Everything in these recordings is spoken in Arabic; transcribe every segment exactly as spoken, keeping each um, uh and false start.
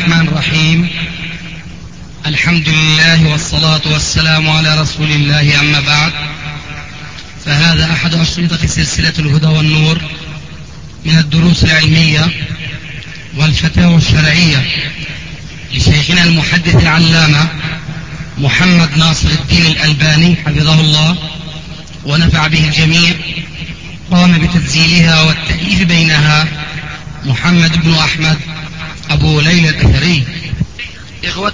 الرحمن الرحيم. الحمد لله والصلاة والسلام على رسول الله، أما بعد، فهذا أحد أشرطة سلسلة الهدى والنور من الدروس العلمية والفتاوى الشرعية لشيخنا المحدث العلامة محمد ناصر الدين الألباني حفظه الله ونفع به الجميع. قام بتسجيلها والتأليف بينها محمد بن أحمد أبو ليلى الأثري. إخوة،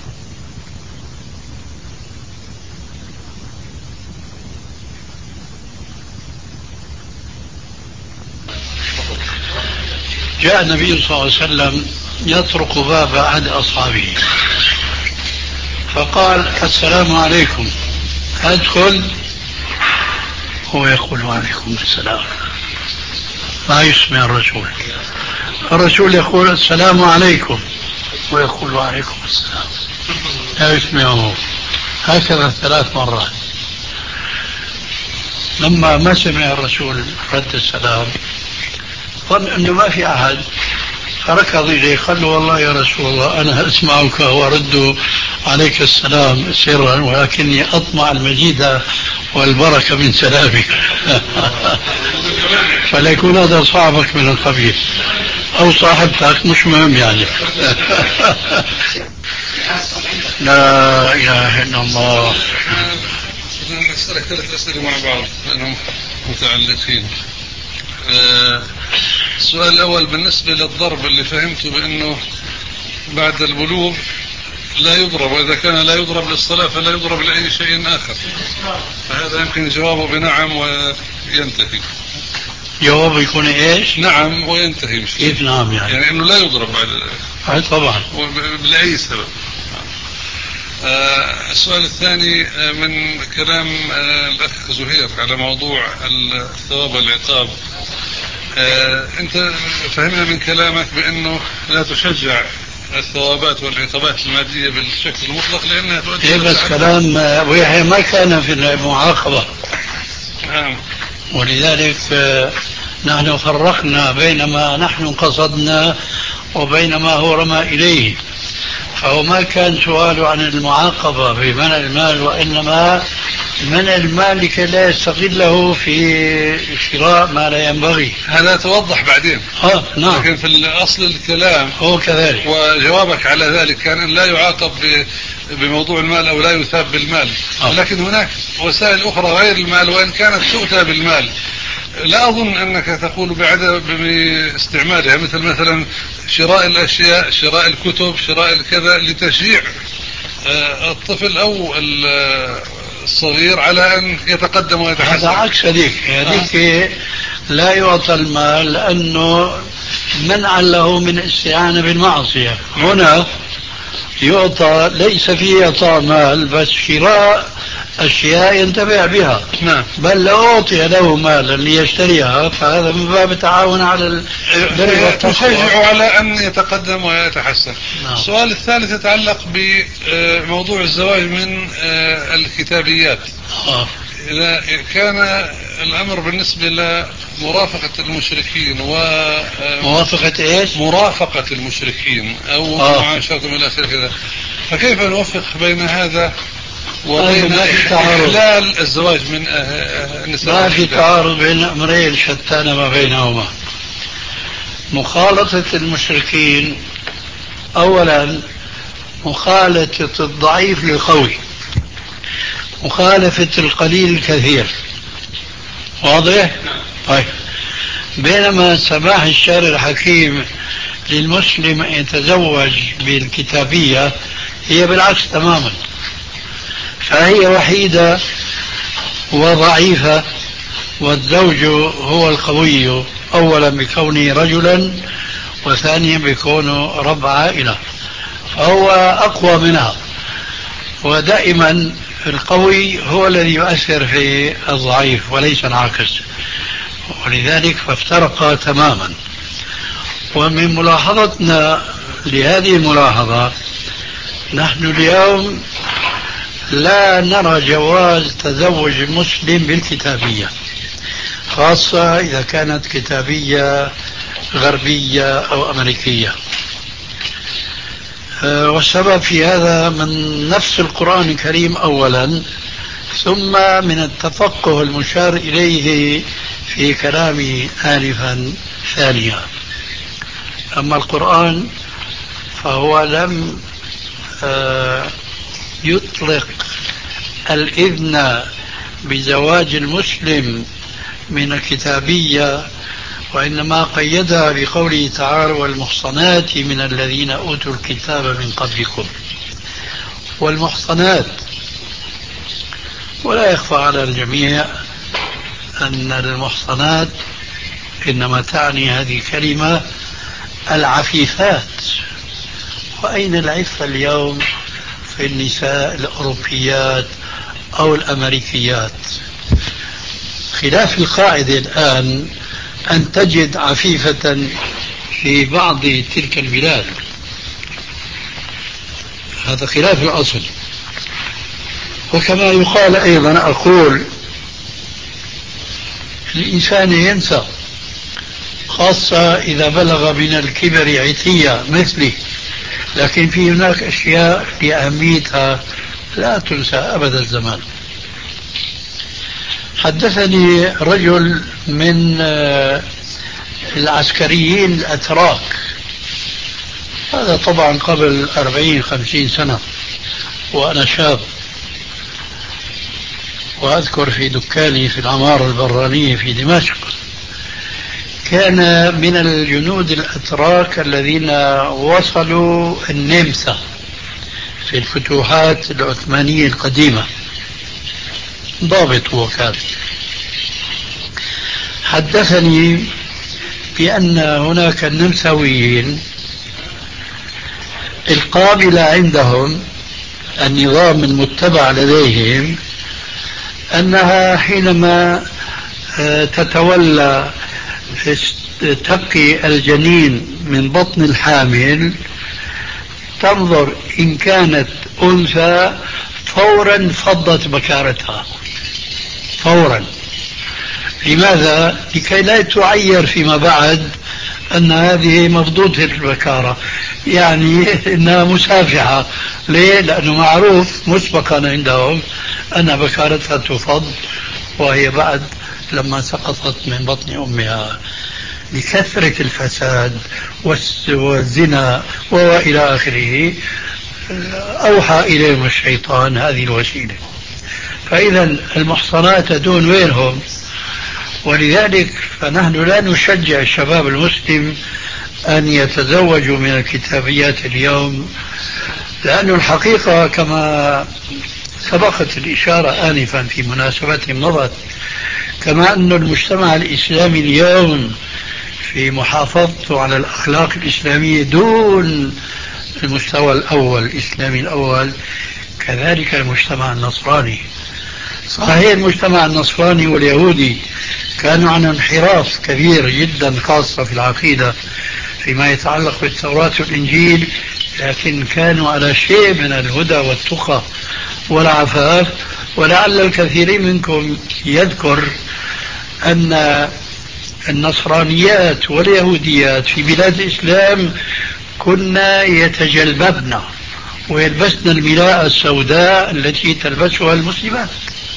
جاء النبي صلى الله عليه وسلم يطرق باب أحد أصحابه فقال: السلام عليكم، أدخل؟ هو يقول: وعليكم السلام. ما يسمع الرسول. الرسول يقول: السلام عليكم، ويقول: وعليكم السلام. لا يسمعه. هكذا ثلاث مرات. لما ما سمع الرسول رد السلام ظن أنه ما في أحد، فركض إليه قال له: والله يا رسول الله أنا أسمعك وأرد عليك السلام سرا، ولكني أطمع المزيد والبركة من سلامك. فلا يكون هذا صاحبك من القبيل أو صاحبتك، مش مهم يعني. لا إله إلا الله. نسألك ثلاث أسئلة مع بعض لأنهم متعلقين. أه السؤال الأول بالنسبة للضرب اللي فهمته بأنه بعد البلوغ لا يضرب، وإذا كان لا يضرب للصلاة فلا يضرب لأي شيء آخر، فهذا يمكن جوابه بنعم وينتهي. جوابه يكون إيش؟ نعم وينتهي. مش كيف نعم يعني؟ يعني أنه لا يضرب بعد. أي طبعا لأي سبب. آه السؤال الثاني آه من كلام آه الأخ زهير على موضوع الثواب والعقاب. آه أنت فهمنا من كلامك بأنه لا تشجع الثوابات والعقابات المادية بالشكل المطلق لأنها تؤدي إيه بس كلام أبو يحيى ما كان في المعاقبة. نعم. ولذلك آه نحن فرقنا بين ما نحن قصدنا وبين ما هو رمى إليه، فهو ما كان سؤاله عن المعاقبة بمنع المال، وإنما منع المال لكي لا يستغله في شراء ما لا ينبغي. هذا توضح بعدين. آه نعم. لكن في الأصل الكلام هو كذلك، وجوابك على ذلك كان أن لا يعاقب بموضوع المال أو لا يثاب بالمال. آه. لكن هناك وسائل أخرى غير المال وإن كانت تؤتى بالمال لا أظن أنك تقول بعدم باستعمالها، مثل مثلا شراء الأشياء، شراء الكتب، شراء الكذا لتشجيع الطفل أو الصغير على أن يتقدم ويتحسن. هذا عكس هذيك. هذيك آه. لا يعطى المال لأنه منعا له من استعانة بالمعصية. هنا يعطى ليس فيه إعطاء مال بس شراء أشياء ينتفع بها. نعم. بل لو أعطي له مالا ليشتريها فهذا من باب التعاون على البر والتقوى، تشجع على أن يتقدم ويتحسن. نعم. السؤال الثالث يتعلق بموضوع الزواج من الكتابيات. آه. إذا كان الأمر بالنسبة لمرافقة المشركين و موافقة إيش؟ مرافقة المشركين أو آه. معاشرتهم إلى آخره، فكيف نوفق بين هذا وبين إحلال الزواج من النساء؟ ما في تعارض بين أمرين شتان ما بينهما. مخالطة المشركين أولا مخالطة الضعيف للقوي، مخالفة القليل الكثير. واضح؟ طيب. بينما سماح الشارع الحكيم للمسلم أن يتزوج بالكتابية هي بالعكس تماما، فهي وحيدة وضعيفة والزوج هو القوي، أولا بكونه رجلا وثانيا بكونه رب عائلة، فهو أقوى منها. ودائما القوي هو الذي يؤثر في الضعيف وليس العكس، ولذلك فافترقا تماما. ومن ملاحظتنا لهذه الملاحظة نحن اليوم لا نرى جواز تزوج مسلم بالكتابية، خاصة إذا كانت كتابية غربية أو أمريكية. والسبب في هذا من نفس القرآن الكريم أولا، ثم من التفقه المشار إليه في كلامي آنفا ثانيا. أما القرآن فهو لم يطلق الإذن بزواج المسلم من الكتابية، وإنما قيدها بقوله تعالى: والمحصنات من الذين أوتوا الكتاب من قبلكم. والمحصنات، ولا يخفى على الجميع أن المحصنات إنما تعني هذه الكلمة العفيفات. وأين العفة اليوم في النساء الأوروبيات أو الأمريكيات؟ خلاف القاعدة الآن أن تجد عفيفة في بعض تلك البلاد، هذا خلاف الأصل. وكما يقال أيضا، أقول الإنسان ينسى، خاصة إذا بلغ من الكبر عتية مثلي، لكن في هناك أشياء لأهميتها لا تنسى أبد الزمان. حدثني رجل من العسكريين الأتراك، هذا طبعا قبل أربعين خمسين سنة وأنا شاب، وأذكر في دكاني في العمارة البرانية في دمشق، كان من الجنود الأتراك الذين وصلوا النمسا في الفتوحات العثمانية القديمة، ضابط هو كان. حدثني بأن هناك النمساويين القابلة عندهم النظام المتبع لديهم أنها حينما تتولى تقي الجنين من بطن الحامل تنظر إن كانت أنثى فورا فضت بكارتها فورا. لماذا؟ لكي لا تعير فيما بعد أن هذه مفضوضة البكارة، يعني إنها مسافحة. ليه؟ لأنه معروف مسبقا عندهم أن بكارتها تفض وهي بعد لما سقطت من بطن أمها. لكثرة الفساد والزنا وإلى آخره أوحى إليهم الشيطان هذه الوسيلة. فإذا المحصنات دون وينهم. ولذلك فنحن لا نشجع الشباب المسلم أن يتزوجوا من الكتابيات اليوم، لأن الحقيقة كما سبقت الإشارة آنفا في مناسبات مضت، كما أن المجتمع الإسلامي اليوم في محافظته على الأخلاق الإسلامية دون المستوى الأول الإسلامي الأول، كذلك المجتمع النصراني. صحيح المجتمع النصراني واليهودي كانوا عن انحراف كبير جدا، خاصة في العقيدة فيما يتعلق بالتوراة والإنجيل، لكن كانوا على شيء من الهدى والتقى والعفاف. ولعل الكثير منكم يذكر أن النصرانيات واليهوديات في بلاد الإسلام كنا يتجلببن ويلبسن الملاءة السوداء التي تلبسها المسلمات.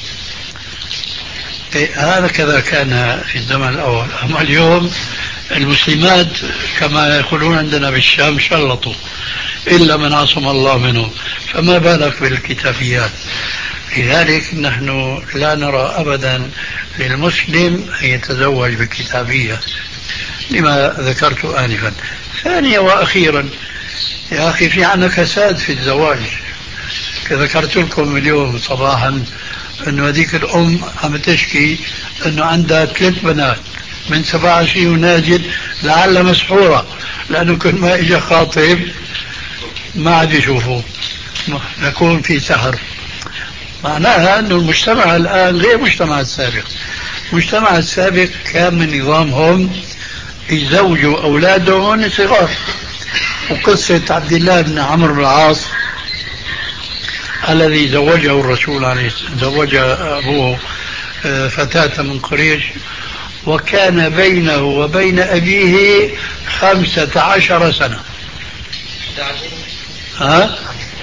هذا كذا كان في الزمن الأول. أما اليوم المسلمات كما يقولون عندنا بالشام شلطوا إلا من عصم الله منهم، فما بالك بالكتابيات. لذلك نحن لا نرى أبدا للمسلم أن يتزوج بالكتابية لما ذكرت آنفا. ثانيا وأخيرا يا أخي، في عنا كساد في الزواج. ذكرت لكم اليوم صباحا أنه هذيك الأم عم تشكي أنه عندها ثلاث بنات من سبعة وعشرين ونازل، لعل مسحورة، لأنه كل ما إجا خاطب ما عاد يشوفه، نكون في سحر. معناها أن المجتمع الآن غير المجتمع السابق. المجتمع السابق كان من نظامهم يزوجوا أولادهم صغار. وقصة عبد الله بن عمرو بن العاص الذي زوجه الرسول عليه زوج أبوه فتاة من قريش، وكان بينه وبين أبيه خمسة عشر سنة. ها؟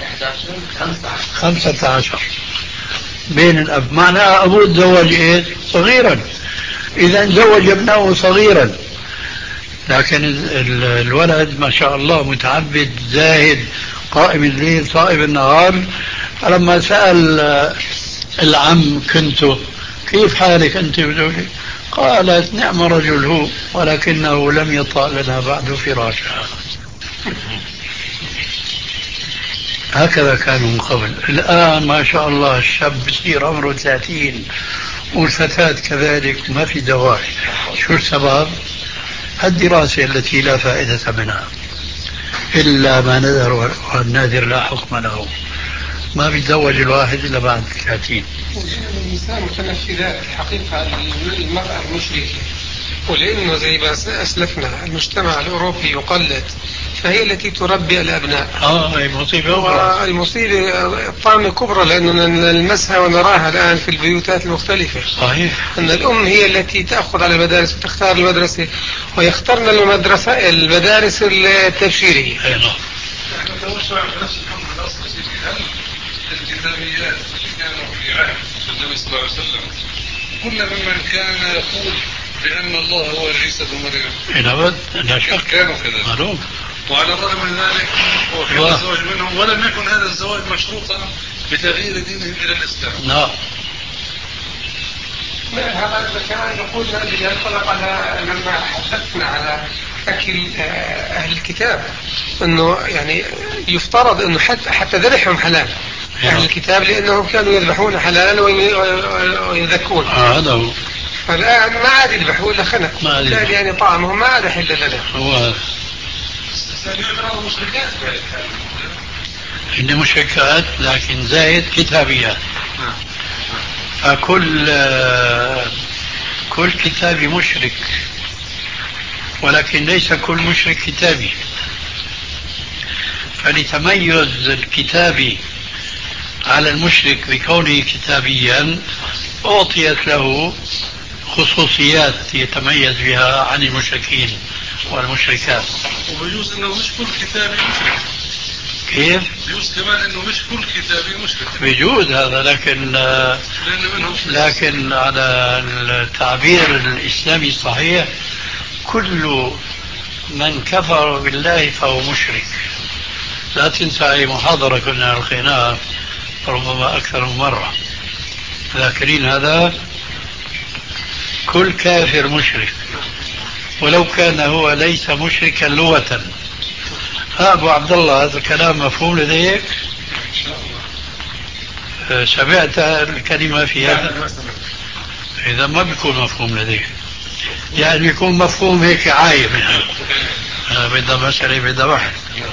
خمسة عشر بين الأب، معناها أبوه تزوج إيه؟ صغيرا، إذا زوج ابنه صغيرا. لكن الولد ما شاء الله متعبد زاهد قائم الليل صائم النهار. لما سأل العم كنت كيف حالك أنت وزوجك؟ قالت نعم رجل هو ولكنه لم يطأ لنا بعد فراشا. هكذا كانوا من قبل. الآن ما شاء الله الشاب بصير عمره ثلاثين والفتاة كذلك ما في زواج. شو السبب؟ الدراسة التي لا فائدة منها إلا ما نذر والناذر لا حكم له. ما بيتزوج الواحد إلا بعد ثلاثين. الإنسان متنفذات الحقيقة المرأة المشركة، ولأنه زي ما أسلفنا المجتمع الأوروبي يقلد، فهي التي تربي الأبناء. آه هي مصيبة أخرى. المصيبة الطامة كبرى لأننا نلمسها ونراها الآن في البيوتات المختلفة. صحيح. أن الأم هي التي تأخذ على المدارس وتختار المدرسة، ويختارن المدرسة المدارس التبشيرية. أي نعم. الكتابيات كانوا في عهد النبي صلى الله عليه وسلم كل ممن كان يقول بأن الله هو عيسى بن مريم. لا لا شك كانوا كذلك. معلوم. وعلى الرغم من ذلك وكان الزواج منهم، ولم يكن هذا الزواج مشروطا بتغيير دينهم إلى الإسلام. نعم. هذا كان يقول الذي ينطلق على لما حدثنا على أكل أهل الكتاب أنه يعني يفترض أنه حتى حتى ذبحهم حلال أهل الكتاب، لأنهم كانوا يذبحون حلال ويذكون. هذا هو. فالآن ما عاد يذبحوا إلا خنق، كان يعني طعامهم ما عاد حل لنا. هو إن مشركات لكن زايد كتابيات. فكل كل كتابي مشرك، ولكن ليس كل مشرك كتابي. فلتميز الكتابي على المشرك بكونه كتابيا أعطيت له خصوصيات يتميز بها عن المشركين والمشركات. وبيجوز انه مش كل كتابي مشرك. كيف؟ بيجوز كمان انه مش كل كتابي مشرك. بيجوز هذا، لكن لكن على التعبير الإسلامي الصحيح كل من كفر بالله فهو مشرك. لا تنسى أي محاضرة كنا ألقيناها ربما أكثر من مرة، ذاكرين هذا؟ كل كافر مشرك ولو كان هو ليس مشركا لغة. أبو عبد الله هذا الكلام مفهوم لديك؟ سمعت الكلمة في هذا؟ إذا ما بيكون مفهوم لديك، يعني بيكون مفهوم هيك عايم، يعني بدها مسألة بدها بحث.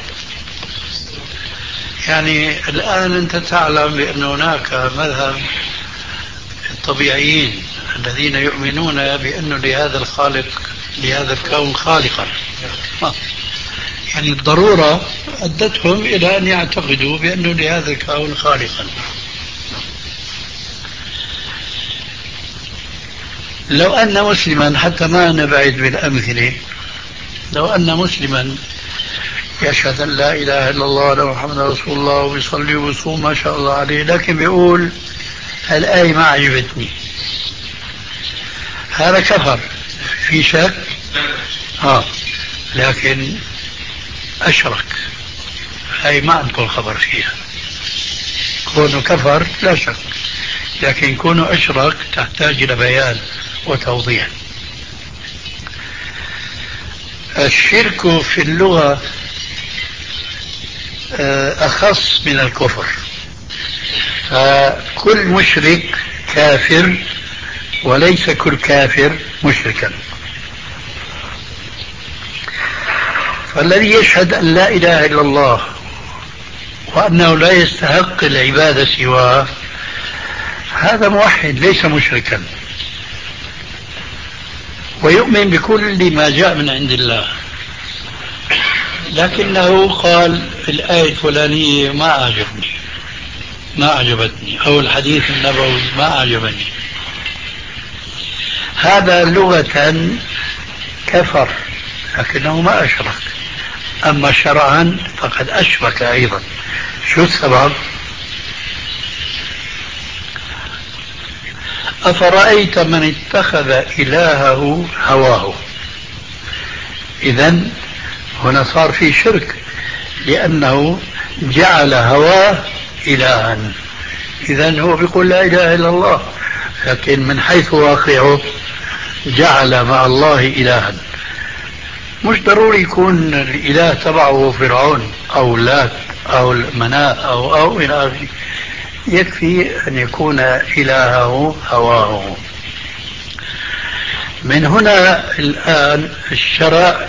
يعني الآن أنت تعلم بأن هناك مذهب الطبيعيين الذين يؤمنون بأنه لهذا الخالق لهذا الكون خالقا. يعني الضرورة أدتهم إلى أن يعتقدوا بأنه لهذا الكون خالقا. لو أن مسلما، حتى ما نبعد بالأمثلة، لو أن مسلما يشهد أن لا إله إلا الله وأن محمدا رسول الله ويصلي ويصوم ما شاء الله عليه، لكن بيقول الآية ما عجبتني، هذا كفر في شك؟ آه لكن أشرك، هاي ما عندكم خبر فيها. كونه كفر لا شك، لكن كونه أشرك تحتاج إلى بيان وتوضيح. الشرك في اللغة أخص من الكفر، فكل مشرك كافر وليس كل كافر مشركا. فالذي يشهد أن لا إله إلا الله وأنه لا يستحق العبادة سواه هذا موحد ليس مشركا، ويؤمن بكل ما جاء من عند الله، لكنه قال الآية الفلانية ما أعجبني ما أعجبتني أو الحديث النبوي ما أعجبني. هذا لغة كفر لكنه ما أشرك، أما شرعا فقد أشرك أيضا. شو السبب؟ أفرأيت من اتخذ إلهه هواه. إذن هنا صار في شرك، لأنه جعل هواه إلها. إذن هو بيقول لا إله إلا الله، لكن من حيث واقعه جعل مع الله إلها. مش ضروري يكون الإله تبعه فرعون أو لات أو مناة أو أو إلى آخره، يكفي أن يكون إلهه هواه. من هنا الآن الشرع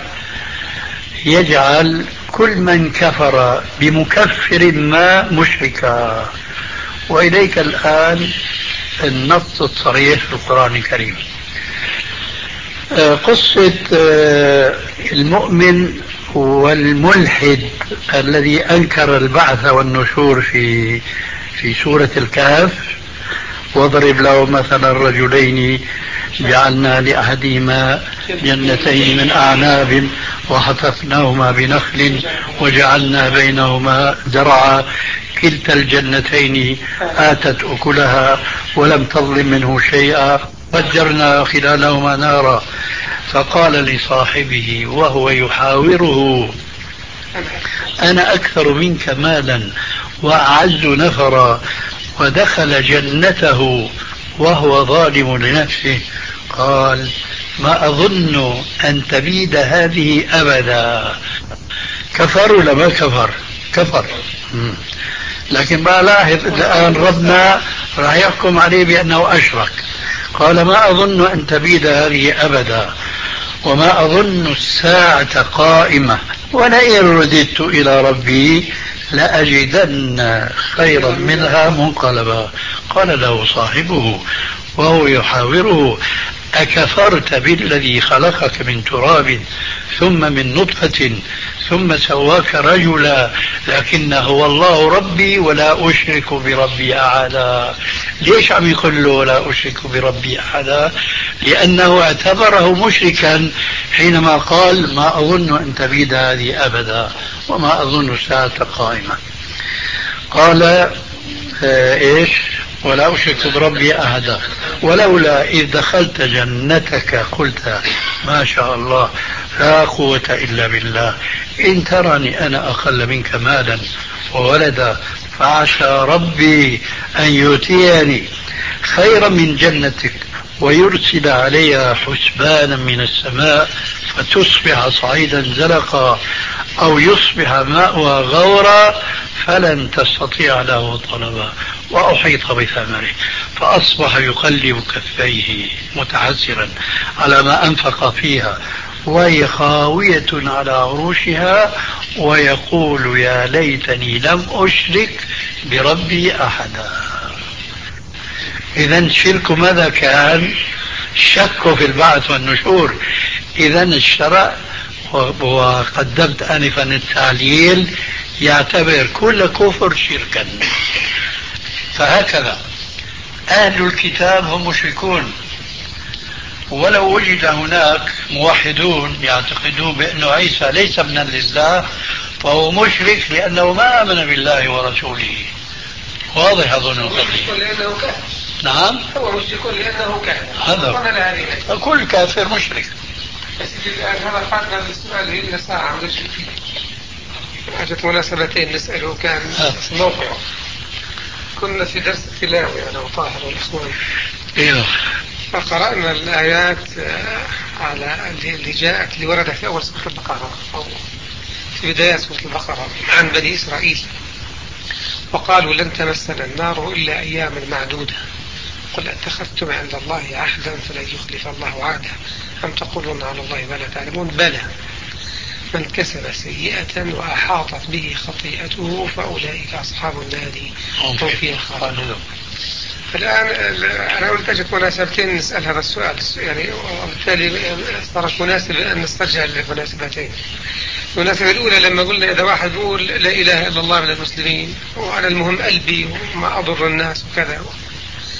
يجعل كل من كفر بمكفر ما مشركا. وإليك الآن النص الصريح في القرآن الكريم. قصة المؤمن والملحد الذي أنكر البعث والنشور في في سورة الكهف، واضرب له مثلا رجلين جعلنا لأحدهما جنتين من أعناب وحففناهما بنخل وجعلنا بينهما زرعا كلتا الجنتين آتت أكلها ولم تظلم منه شيئا فجرنا خلالهما نارا فقال لصاحبه وهو يحاوره أنا أكثر منك مالا وأعز نفرا ودخل جنته وهو ظالم لنفسه قال ما أظن أن تبيد هذه أبدا. كفر ولا ما كفر؟ كفر. لكن ما لاحظ الآن ربنا راح يحكم عليه بأنه أشرك. قال ما أظن أن تبيد هذه أبدا وما أظن الساعة قائمة ولئن رددت إلى ربي لأجدن خيرا منها منقلبا. قال له صاحبه وهو يحاوره أكفرت بالذي خلقك من تراب ثم من نطفة ثم سواك رجلا لكن هو الله ربي ولا أشرك بربي أحدا. ليش عم يقول له ولا أشرك بربي أحدا؟ لأنه اعتبره مشركا حينما قال ما أظن أن تبيد هذه أبدا وما أظن الساعة قائمة. قال آه إيش ولا أشرك بربي أحدا ولولا إذ دخلت جنتك قلت ما شاء الله لا قوة إلا بالله إن ترني أنا أقل منك مالا وولدا فعسى ربي أن يؤتيني خيرا من جنتك ويرسل عليها حسبانا من السماء فتصبح صعيدا زلقا أو يصبح ماؤها غورا فلن تستطيع له طلبا وأحيط بثمره فأصبح يقلب كفيه متحسرا على ما أنفق فيها وهي خاوية على عروشها ويقول يا ليتني لم أشرك بربي أحدا. إذن شرك ماذا كان؟ شك في البعث والنشور. إذن الشرع وقدمت آنفا التعليل يعتبر كل كفر شركا. فهكذا أهل الكتاب هم مشركون ولو وجد هناك موحدون يعتقدون بأن عيسى ليس ابنا لله فهو مشرك لأنه ما آمن بالله ورسوله. واضح أظن القضية. نعم هو مشرك لأنه كافر. هذا كل كافر مشرك. بس الآن هذا قادنا السؤال هي ساعة مش حاجة مناسبتين نسأله كان موقع كنا في درس التلاوة أنا وطاهر والإخوان ايوه فقرأنا الآيات على اللي جاءت اللي وردت في أول سورة البقرة أو في بداية سورة البقرة عن بني إسرائيل وقالوا لن تمسنا النار إلا أياما معدودة قل اتخذتم عند الله عهدا فلن يخلف الله عهده أم تقولون على الله ما لا تعلمون بلى من كسب سيئة وأحاطت به خطيئته فأولئك أصحاب النار هم فيها خالدون. الآن أنا قلت أجد مناسبتين نسأل هذا السؤال يعني وبالتالي صارت مناسب أن نسترجع المناسبتين. المناسبة الأولى لما قلنا إذا واحد يقول لا إله إلا الله من المسلمين وعلى المهم قلبي وما أضر الناس وكذا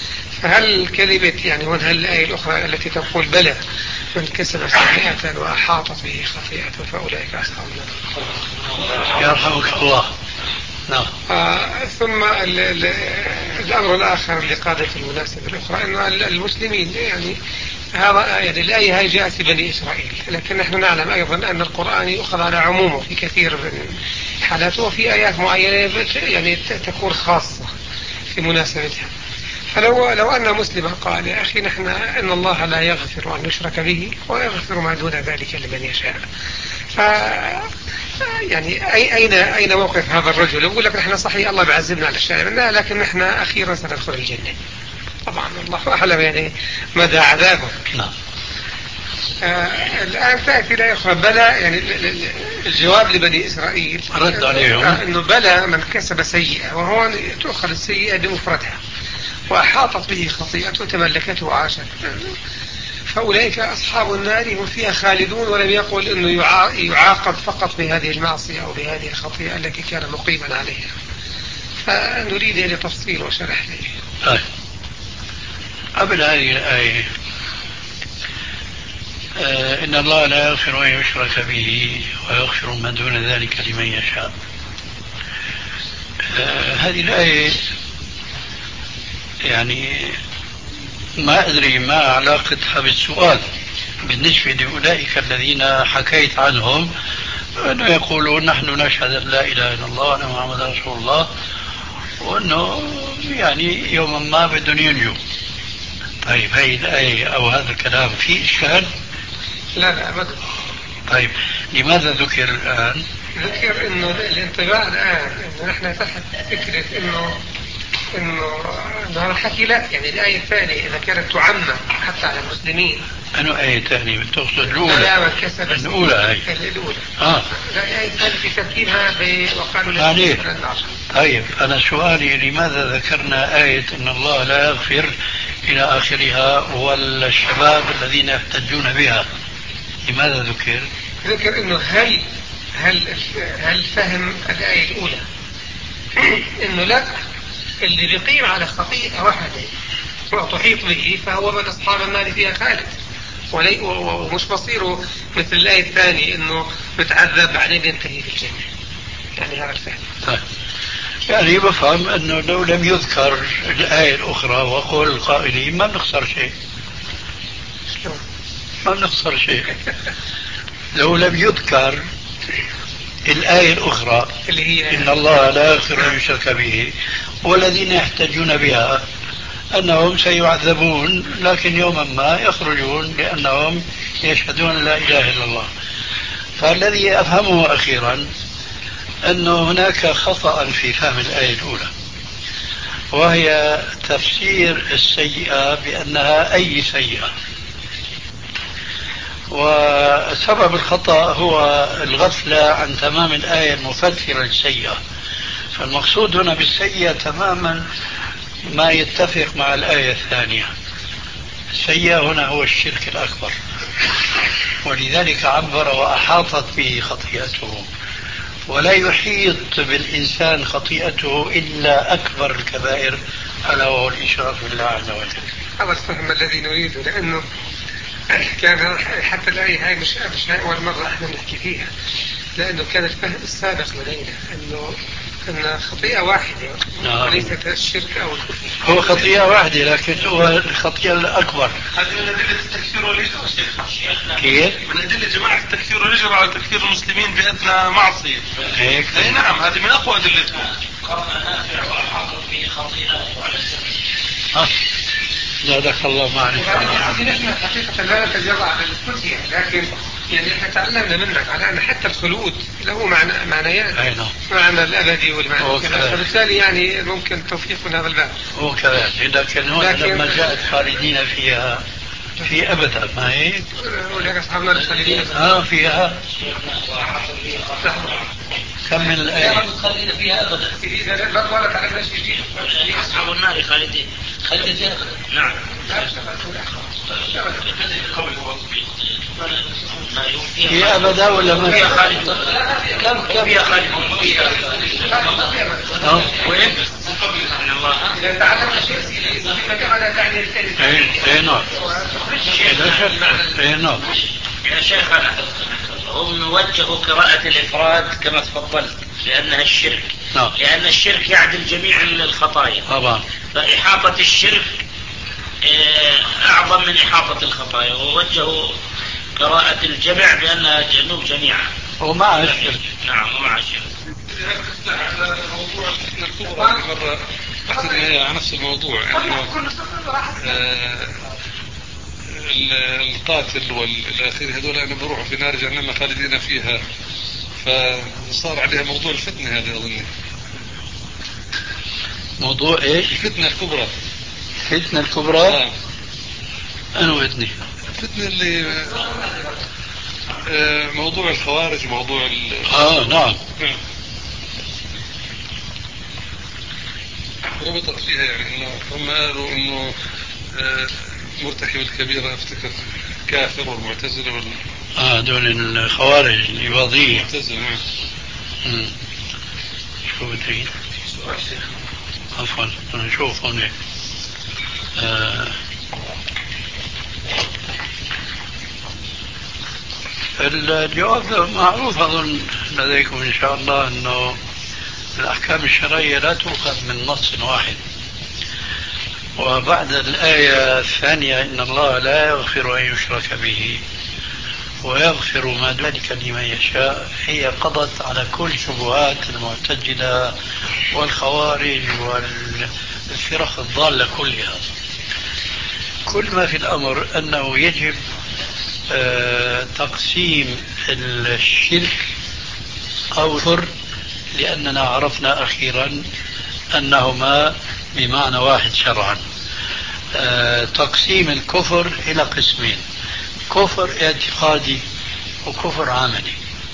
فهل كلمة يعني هون هل الآية الأخرى التي تقول بلى من كسب سيئة وأحاطت به خطيئته فأولئك أصحاب النار. يرحمك الله. نعم. آه ثم ال ال الأمر الآخر لقادة المناسبة الأخرى أن المسلمين يعني هذا يعني الآية هاي جاءت لبني إسرائيل، لكن نحن نعلم أيضا أن القرآن يؤخذ على عمومه في كثير من حالاته، وفي آيات معينة يعني تكون خاصة في مناسبتها. فلو لو أن مسلما قال يا أخي نحن إن الله لا يغفر أن يشرك به ويغفر ما دون ذلك لمن يشاء، ف يعني أي أين أين موقف هذا الرجل؟ يقول لك نحن صحيح الله بعذبنا على الشارع لا، لكن نحن أخيرا سندخل الجنة. طبعا الله أعلم يعني مدى عذابه. نعم. آه الآن تأتي لا يخرج بلى، يعني الجواب لبني إسرائيل رد عليهم آه أنه بلى من كسب سيئة، وهو تؤخذ السيئة بمفردها وأحاطت به خطيئته وتملكته وعاشت، فأولئك أصحاب النار هم فيها خالدون، ولم يقل أنه يعاقب فقط بهذه المعصية أو بهذه الخطيئة التي كان مقيما عليها. فنريد يعني تفصيل وشرح لي. طيب. قبل هذه الآية آه إن الله لا يغفر أن يشرك به ويغفر ما دون ذلك لمن يشاء. آه هذه الآية يعني ما أدري ما علاقتها بالسؤال بالنسبة لأولئك الذين حكيت عنهم أنه يقولون نحن نشهد أن لا إله إلا الله وأن محمد رسول الله، وأنه يعني يوما ما بدهم ينجوا. طيب هذه الآية أو هذا الكلام فيه إشكال؟ لا لا أبدا. طيب لماذا ذكر الآن؟ ذكر أنه الانطباع الآن أنه نحن تحت فكرة أنه انه هذا الحكي لا، يعني الآية الثانية إذا كانت تعمم حتى على المسلمين. أنه آية ثانية بتقصد الأولى؟ لا من كسب الأولى هي الأولى. آه. لا الآية الثانية في ترتيبها وقالوا لا. طيب أنا سؤالي لماذا ذكرنا آية إن الله لا يغفر إلى آخرها والشباب الذين يحتجون بها، لماذا ذكر؟ ذكر إنه هل هل هل فهم الآية الأولى إنه لا اللي بيقيم على خطيئة واحدة وتحيط به فهو من أصحاب النار فيها خالد، ومش مصيره مثل الآية الثانية إنه بتعذب بعدين ينتهي في الجنة. يعني هذا الفهم. طيب. يعني بفهم أنه لو لم يذكر الآية الأخرى وقول القائلين ما بنخسر شيء. ما بنخسر شيء لو لم يذكر الآية الأخرى اللي هي إن الله لا يغفر أن يشرك به والذين يحتجون بها أنهم سيعذبون لكن يوما ما يخرجون لأنهم يشهدون لا إله إلا الله. فالذي أفهمه أخيرا أنه هناك خطأ في فهم الآية الأولى، وهي تفسير السيئة بأنها أي سيئة، وسبب الخطأ هو الغفلة عن تمام الآية المفسرة للسيئة. فالمقصود هنا بالسيئة تماما ما يتفق مع الآية الثانية. السيئة هنا هو الشرك الأكبر، ولذلك عبر وأحاطت به خطيئته، ولا يحيط بالإنسان خطيئته إلا أكبر الكبائر ألا وهو الإشراك بالله عز وجل. هذا الفهم الذي نريده، لأنه كان حتى الآية هاي مش مش أول مرة احنا نحكي فيها، لأنه كان الفهم السابق لدينا أنه أن خطيئة واحدة وليست الشرك أو الكفر. هو خطيئة واحدة لكن هو الخطيئة الأكبر. هذه من أدلة التكفير والإجراء شيخ. كيف؟ من أدلة جماعة التكفير والإجراء على تكفير المسلمين بأدنى معصية. هيك. أي نعم هذه من أقوى أدلتهم. قرن نافع وأحاط به خطيئته على السبيل. ها. زادك الله معرفة. نحن حقيقة لا نتجرأ على الكفر، لكن يعني احنا تعلمنا منك على ان حتى الخلود له معنى معنيان، معنى الابدي والمعنى كذا، فبالتالي يعني ممكن التوفيق من هذا الباب. هو كذلك، لكن هون لما جاءت خالدين فيها في ابدا ما هيك؟ ولك اصحابنا الخالدين اه فيها. كمل الآية. خالدين فيها ابدا. إذا لا ضرت على الناس جديد. أصحاب النار خالدين. خالدين فيها أبدا. نعم. في أبدا ولا ما فيها خالد؟ كم كم فيها خالد؟ وين؟ الله. إذا تعلمنا شيء كما لا تعني الكلمة. اي نعم. اي نعم. يا شيخنا هم وجهوا قراءة الإفراد كما تفضلت لأنها الشرك. نعم. لأن الشرك يعدل جميع الخطايا. طبعا. فإحاطة الشرك أعظم من إحاطة الخطايا، ووجهوا قراءة الجمع بأنها جنوب جميعا. ومع الشرك. نعم ومع الشرك. موضوع الفتنة الكبرى مرة أحسن على نفس الموضوع إنه القاتل والآخر هذول أنا بروحوا في نار جهنم خالدين فيها، فصار عليها موضوع الفتنة هذا أظني. موضوع إيش؟ الفتنة الكبرى. الفتنة الكبرى؟ آه. أنا ودني. الفتنة اللي آه موضوع الخوارج موضوع ال... آه نعم. ربطت فيها يعني إنه هم قالوا إنه آه مرتكب الكبيرة افتكر كافر والمعتزلة وال... اه دول الخوارج الإباضية. المعتزلة نعم. امم شو بتريد؟ عفوا نشوف هون. آه. الجواب معروف أظن لديكم إن شاء الله أنه الأحكام الشرعية لا تؤخذ من نص واحد. وبعد الآية الثانية إن الله لا يغفر أن يشرك به ويغفر ما دون ذلك لمن يشاء، هي قضت على كل شبهات المعتزلة والخوارج والفرق الضالة كلها. كل ما في الأمر أنه يجب آه تقسيم الشرك أو الكفر، لأننا عرفنا أخيرا أنهما بمعنى واحد شرعا. آه تقسيم الكفر إلى قسمين: كفر اعتقادي وكفر عملي.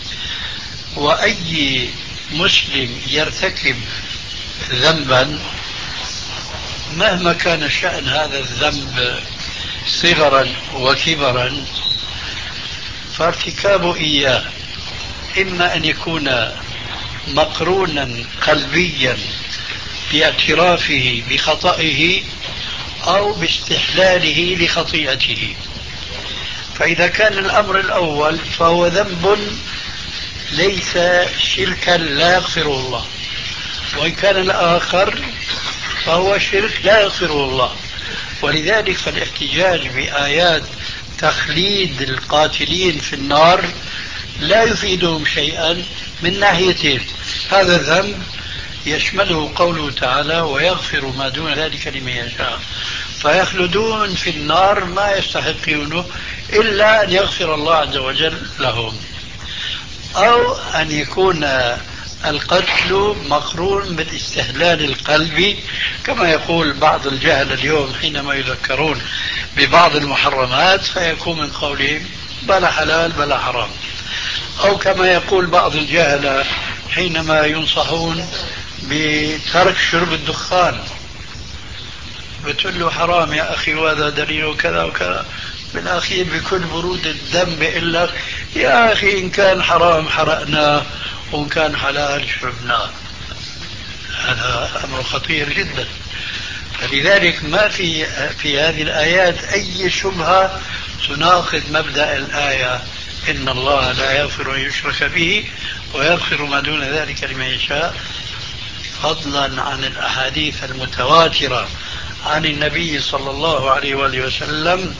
وأي مسلم يرتكب ذنبا مهما كان شأن هذا الذنب صغرا وكبرا، فارتكابه إياه إما أن يكون مقرونا قلبيا باعترافه بخطئه أو باستحلاله لخطيئته. فإذا كان الأمر الأول فهو ذنب ليس شركا لا يغفره الله، وإن كان الآخر فهو شرك لا يغفره الله. ولذلك فالاحتجاج بآيات تخليد القاتلين في النار لا يفيدهم شيئا من ناحيتين: هذا الذنب يشمله قوله تعالى ويغفر ما دون ذلك لمن يشاء، فيخلدون في النار ما يستحقونه إلا أن يغفر الله عز وجل لهم. أو أن يكون القتل مقرون بالاستهلال القلبي كما يقول بعض الجهل اليوم حينما يذكرون ببعض المحرمات فيكون من قولهم بلا حلال بلا حرام. أو كما يقول بعض الجهل حينما ينصحون بترك شرب الدخان، بتقول له حرام يا أخي وهذا دليل كذا وكذا، بالأخير بكل برود الدم بيقول لك يا أخي إن كان حرام حرقناه وإن كان حلال شربناه. هذا أمر خطير جدا. فلذلك ما في في هذه الآيات أي شبهة تناقض مبدأ الآية إن الله لا يغفر أن يشرك به ويغفر ما دون ذلك لمن يشاء، فضلا عن الأحاديث المتواترة عن النبي صلى الله عليه وآله وسلم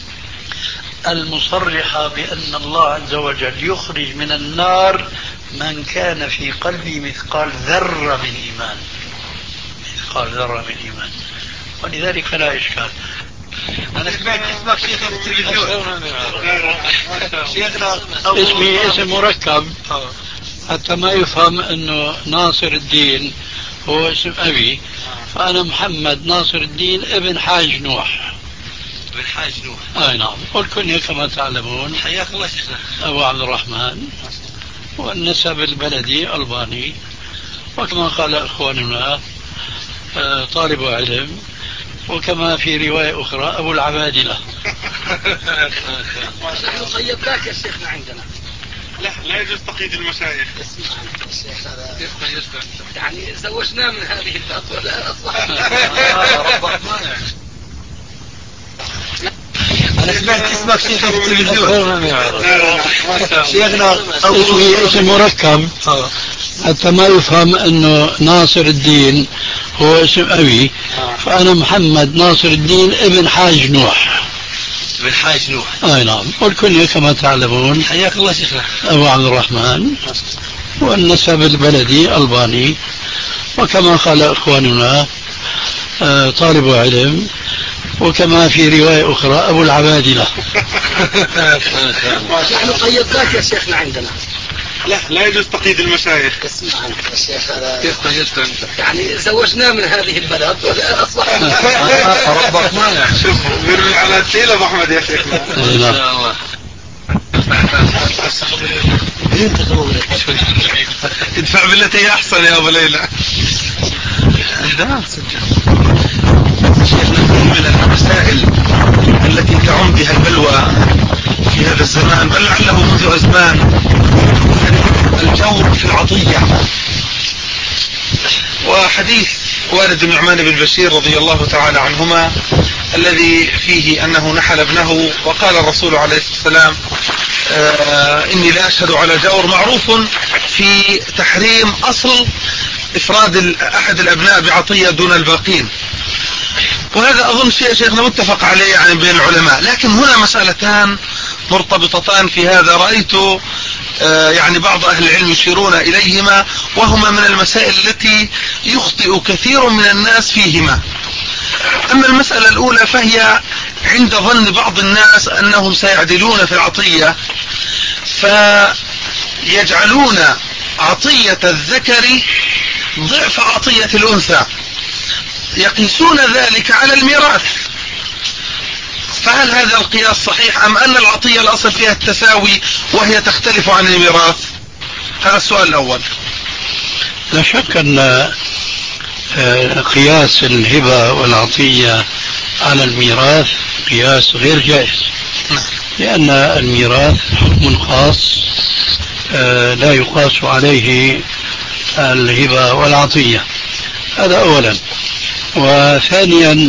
المصرحة بأن الله عز وجل يخرج من النار من كان في قلبه مثقال ذرة من إيمان، مثقال ذرة من إيمان. ولذلك فلا إشكال. أنا سمعت اسمك شيخ التلفزيون. اسمي اسم مركب حتى ما يفهم أنه ناصر الدين هو اسم أبي، فأنا محمد ناصر الدين ابن حاج نوح. ابن حاج نوح. أي نعم. والكنية كما تعلمون حياك الله شيخنا أبو عبد الرحمن، والنسب البلدي ألباني، وكما قال أخواننا طالب علم، وكما في رواية أخرى أبو العبادلة. نحن طيبناك يا شيخنا عندنا. لا لا يجوز تقييد المشايخ. يعني زوجنا من هذه الفتوى لا أصبح. أنا سمعت اسمك شيخ في التلفزيون. شيخنا اسمي اسم مركب حتى ما يفهم أنه ناصر الدين هو اسم أبي، فأنا محمد ناصر الدين ابن حاج نوح. ابن حاج نوح. أي نعم، والكنية كما تعلمون حياك الله شيخنا أبو عبد الرحمن، والنسب البلدي ألباني، وكما قال إخواننا طالب علم، وكما في رواية أخرى أبو العبادلة. نحن قيدناك يا شيخنا عندنا. لا لا يجوز تقييد المشايخ. اسمع أنت يا شيخ، كيف قيدت أنت؟ يعني زوجنا من هذه البلد ولا أصبح. ربك ما يعني. شوف بيرمي على التيل أبو أحمد يا شيخنا. إن شاء الله. ادفع بالتي هي أحسن يا أبو ليلى. شيخنا من المسائل التي تعم بها البلوى في هذا الزمان، بل لعله منذ أزمان، الجور في العطية. وحديث والد النعمان بن بشير رضي الله تعالى عنهما الذي فيه أنه نحل ابنه وقال الرسول عليه الصلاة والسلام آه إني لا أشهد على جور، معروف في تحريم أصل إفراد أحد الأبناء بعطية دون الباقين، وهذا أظن شيء شيخنا متفق عليه يعني بين العلماء. لكن هنا مسألتان مرتبطتان في هذا رأيت آه يعني بعض أهل العلم يشيرون إليهما، وهما من المسائل التي يخطئ كثير من الناس فيهما. أما المسألة الأولى فهي عند ظن بعض الناس أنهم سيعدلون في العطية، فيجعلون عطية الذكر ضعف عطية الأنثى، يقيسون ذلك على الميراث. فهل هذا القياس صحيح أم أن العطية الأصل فيها التساوي وهي تختلف عن الميراث؟ هذا السؤال الأول. لا شك أن قياس الهبة والعطية على الميراث قياس غير جائز، لأن الميراث حكم خاص لا يقاس عليه الهبة والعطية. هذا أولا. وثانيا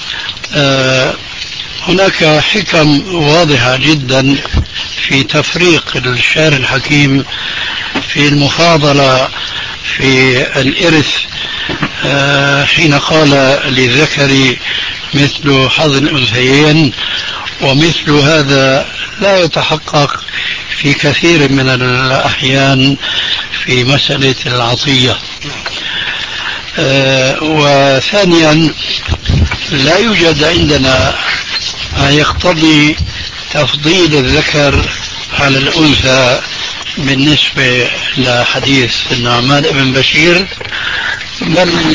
هناك حكم واضحة جدا في تفريق الشارع الحكيم في المفاضلة في الإرث، حين قال للذكر مثل حظ الأنثيين، ومثل هذا لا يتحقق في كثير من الأحيان في مسألة العطية. وثانيا لا يوجد عندنا ما يقتضي تفضيل الذكر على الأنثى بالنسبة لحديث النعمان بن بشير، بل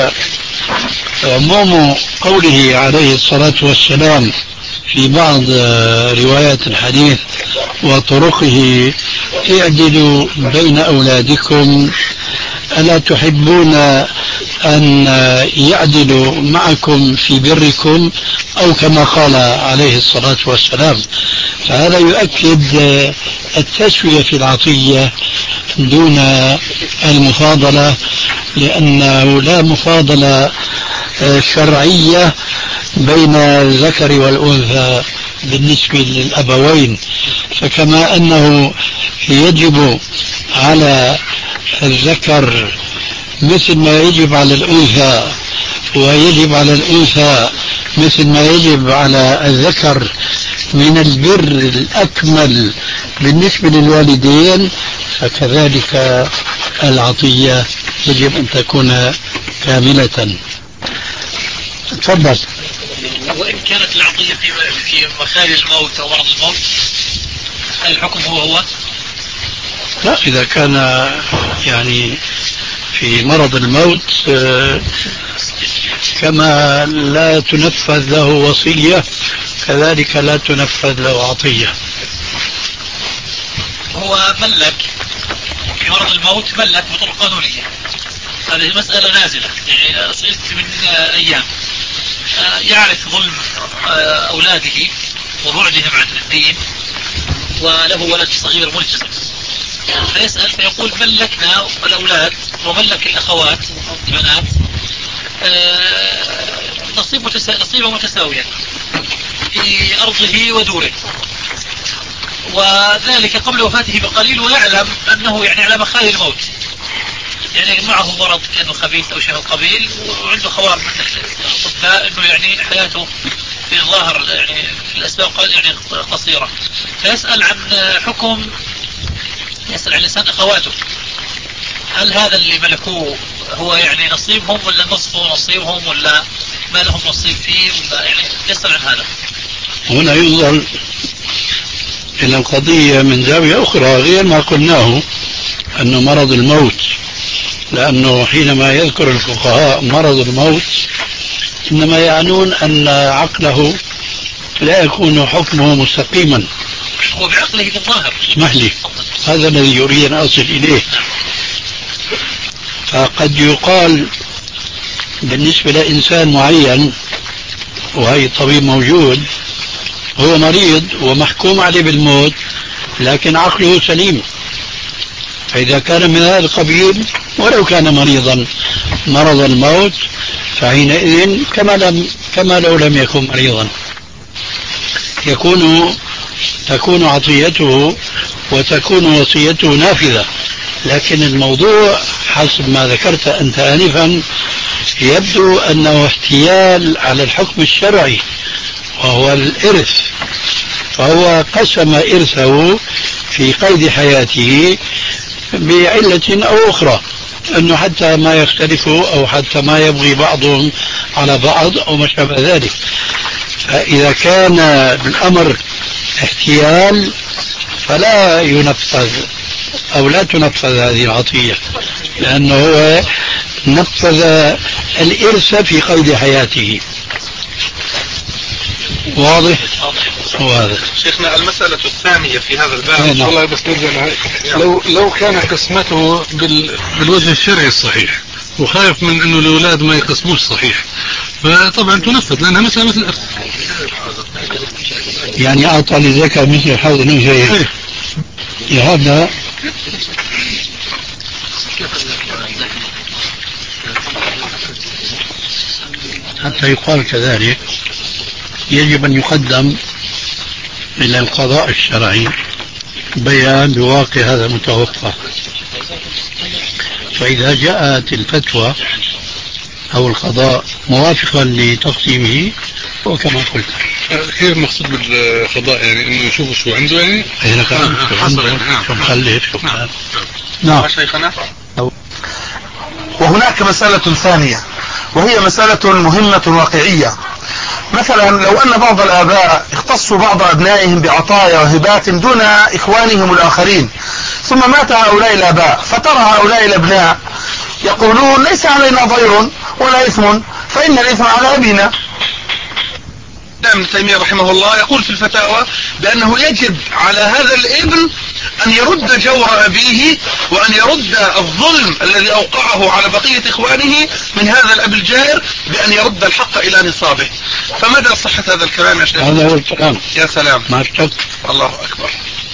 عموم قوله عليه الصلاة والسلام في بعض روايات الحديث وطرقه: اعدلوا بين أولادكم، ألا تحبون أن يعدلوا معكم في بركم، أو كما قال عليه الصلاة والسلام. فهذا يؤكد التسوية في العطية دون المفاضلة، لأنه لا مفاضلة شرعية بين الذكر والأنثى بالنسبة للأبوين. فكما أنه يجب على الذكر مثل ما يجب على الأنثى، ويجب على الأنثى مثل ما يجب على الذكر من البر الأكمل بالنسبة للوالدين، فكذلك العطية يجب أن تكون كاملة. تفضل. وإن كانت العطية في في مخارج الموت أو مرض الموت، هل الحكم هو هو؟ لا، إذا كان يعني في مرض الموت كما لا تنفذ له وصية كذلك لا تنفذ له عطية. هو ملك في مرض الموت، ملك بطرق قانونية، هذه مسألة نازلة يعني سئلت من أيام. يعرف ظلم أولاده وبعدهم عن الدين، وله ولد صغير ملتزم، فيسأل فيقول ملكنا الأولاد وملك الأخوات البنات نصيب متسا... نصيبا متساويا في أرضه ودوره، وذلك قبل وفاته بقليل، ويعلم أنه يعني على مخال الموت، يعني معه مرض كأنه خبيث أو شيء قبيل، وعنده خوار من الأطباء أنه يعني حياته في الظاهر يعني في الأسباب يعني قصيرة. فيسأل عن حكم، يسأل عن لسان أخواته، هل هذا اللي ملكوه هو يعني نصيبهم ولا نصفه نصيبهم ولا ما لهم نصيب فيه، ولا يعني يسأل عن هذا. هنا ينظر إلى القضية من زاوية أخرى غير ما قلناه أنه مرض الموت، لأنه حينما يذكر الفقهاء مرض الموت إنما يعنون أن عقله لا يكون حكمه مستقيما. هو بعقله في الظاهر. اسمح لي، هذا الذي يريد أن أصل إليه. فقد يقال بالنسبة لإنسان معين، وهي الطبيب موجود، هو مريض ومحكوم عليه بالموت لكن عقله سليم، فإذا كان من هذا القبيل ولو كان مريضا مرض الموت فحينئذ كما, لم كما لو لم يكن مريضا يكون تكون عطيته وتكون وصيته نافذة. لكن الموضوع حسب ما ذكرت أنت آنفا يبدو أنه احتيال على الحكم الشرعي وهو الإرث، فهو قسم إرثه في قيد حياته بعلة أو أخرى، أنه حتى ما يختلفوا أو حتى ما يبغي بعضهم على بعض أو ما شابه ذلك. فإذا كان الأمر احتيال فلا ينفذ أو لا تنفذ هذه العطية، لأنه هو نفذ الإرث في قيد حياته. واضح؟ وهذا شيخنا المسألة الثانية في هذا الباب. والله بس نرجع لو لو كان قسمته بال بالوجه الشرعي الصحيح وخايف من انه الاولاد ما يقسموش صحيح، فطبعا تنفذ لانها مسألة مثل الارث. يعني اعطى لذكر مثل حوض الانثيين هذا. حتى يقال كذلك يجب أن يقدم إلى القضاء الشرعي بيان بواقع هذا المتوفى، فإذا جاءت الفتوى أو القضاء موافقا لتقسيمه وكما قلت. كيف مقصود بالقضاء؟ يعني إنه يشوفوا شو عنده، يعني هنا كان شو عنده شو مخلف شو كان. نعم شيخنا. وهناك مسألة ثانية وهي مسألة مهمة واقعية. مثلا لو أن بعض الآباء اختصوا بعض أبنائهم بعطايا وهبات دون إخوانهم الآخرين، ثم مات هؤلاء الآباء، فترى هؤلاء الأبناء يقولون ليس علينا ضير ولا إثم فإن الإثم على أبينا. ابن تيمية رحمه الله يقول في الفتاوى بأنه يجب على هذا الابن أن يرد جور أبيه وأن يرد الظلم الذي أوقعه على بقية إخوانه من هذا الأب الجائر، بأن يرد الحق إلى نصابه. فماذا صحة هذا الكلام يا شيخ؟ هذا هو الكلام. يا سلام، ما اشتك. الله أكبر.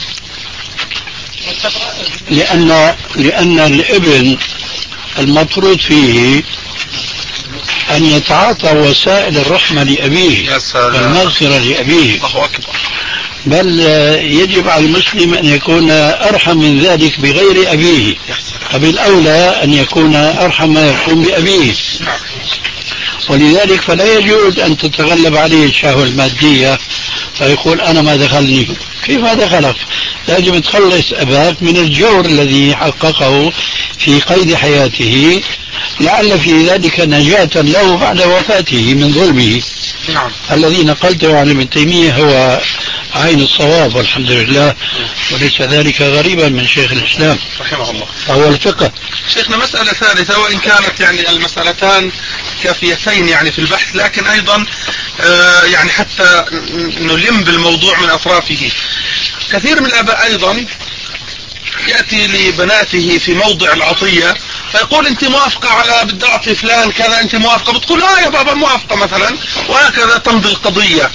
لأن لأن الابن المفروض فيه أن يتعاطى وسائل الرحمة لأبيه والمغفرة لأبيه. الله أكبر. بل يجب على المسلم أن يكون أرحم من ذلك بغير أبيه، فبالأولى أن يكون أرحم ما يكون بأبيه. ولذلك فلا يجوز أن تتغلب عليه الشهوة المادية فيقول أنا ما دخلني. كيف ما دخلك؟ لازم تخلص أباك من الجور الذي حققه في قيد حياته، لعل في ذلك نجاة له بعد وفاته من ظلمه. نعم. الذي نقلته عن ابن تيمية هو عين الصواب والحمد لله، وليس ذلك غريبا من شيخ الإسلام رحمه الله. فهو الفقه. شيخنا مسألة ثالثة، وإن كانت يعني المسألتان كافيتين يعني في البحث، لكن أيضا آه يعني حتى نلم بالموضوع من أطرافه. كثير من الآباء أيضا يأتي لبناته في موضع العطية فيقول أنت موافقة على بدي أعطي فلان كذا، أنت موافقة؟ بتقول لا يا بابا موافقة مثلا، وهكذا تمضي القضية.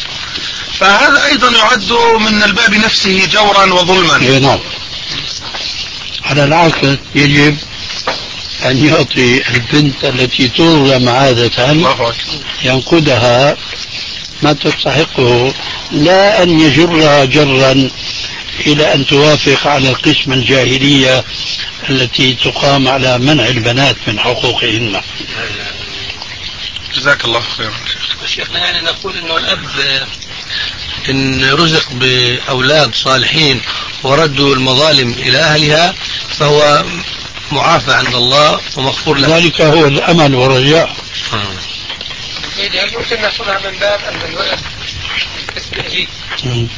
فهذا أيضا يعد من الباب نفسه جورا وظلما. نعم. على العكس يجب أن يعطي البنت التي ترغم عادة ينقدها ما تستحقه، لا أن يجرها جرا إلى أن توافق على القسم الجاهلية التي تقام على منع البنات من حقوقهن. جزاك الله خيرا. شيخنا يعني نقول أنه الأب إن رزق بأولاد صالحين وردوا المظالم إلى أهلها فهو معافى عند الله ومغفور له. ذلك هو الأمل والرجاء. يعني ممكن نأخذها من باب أن الولد اسم أبيه إن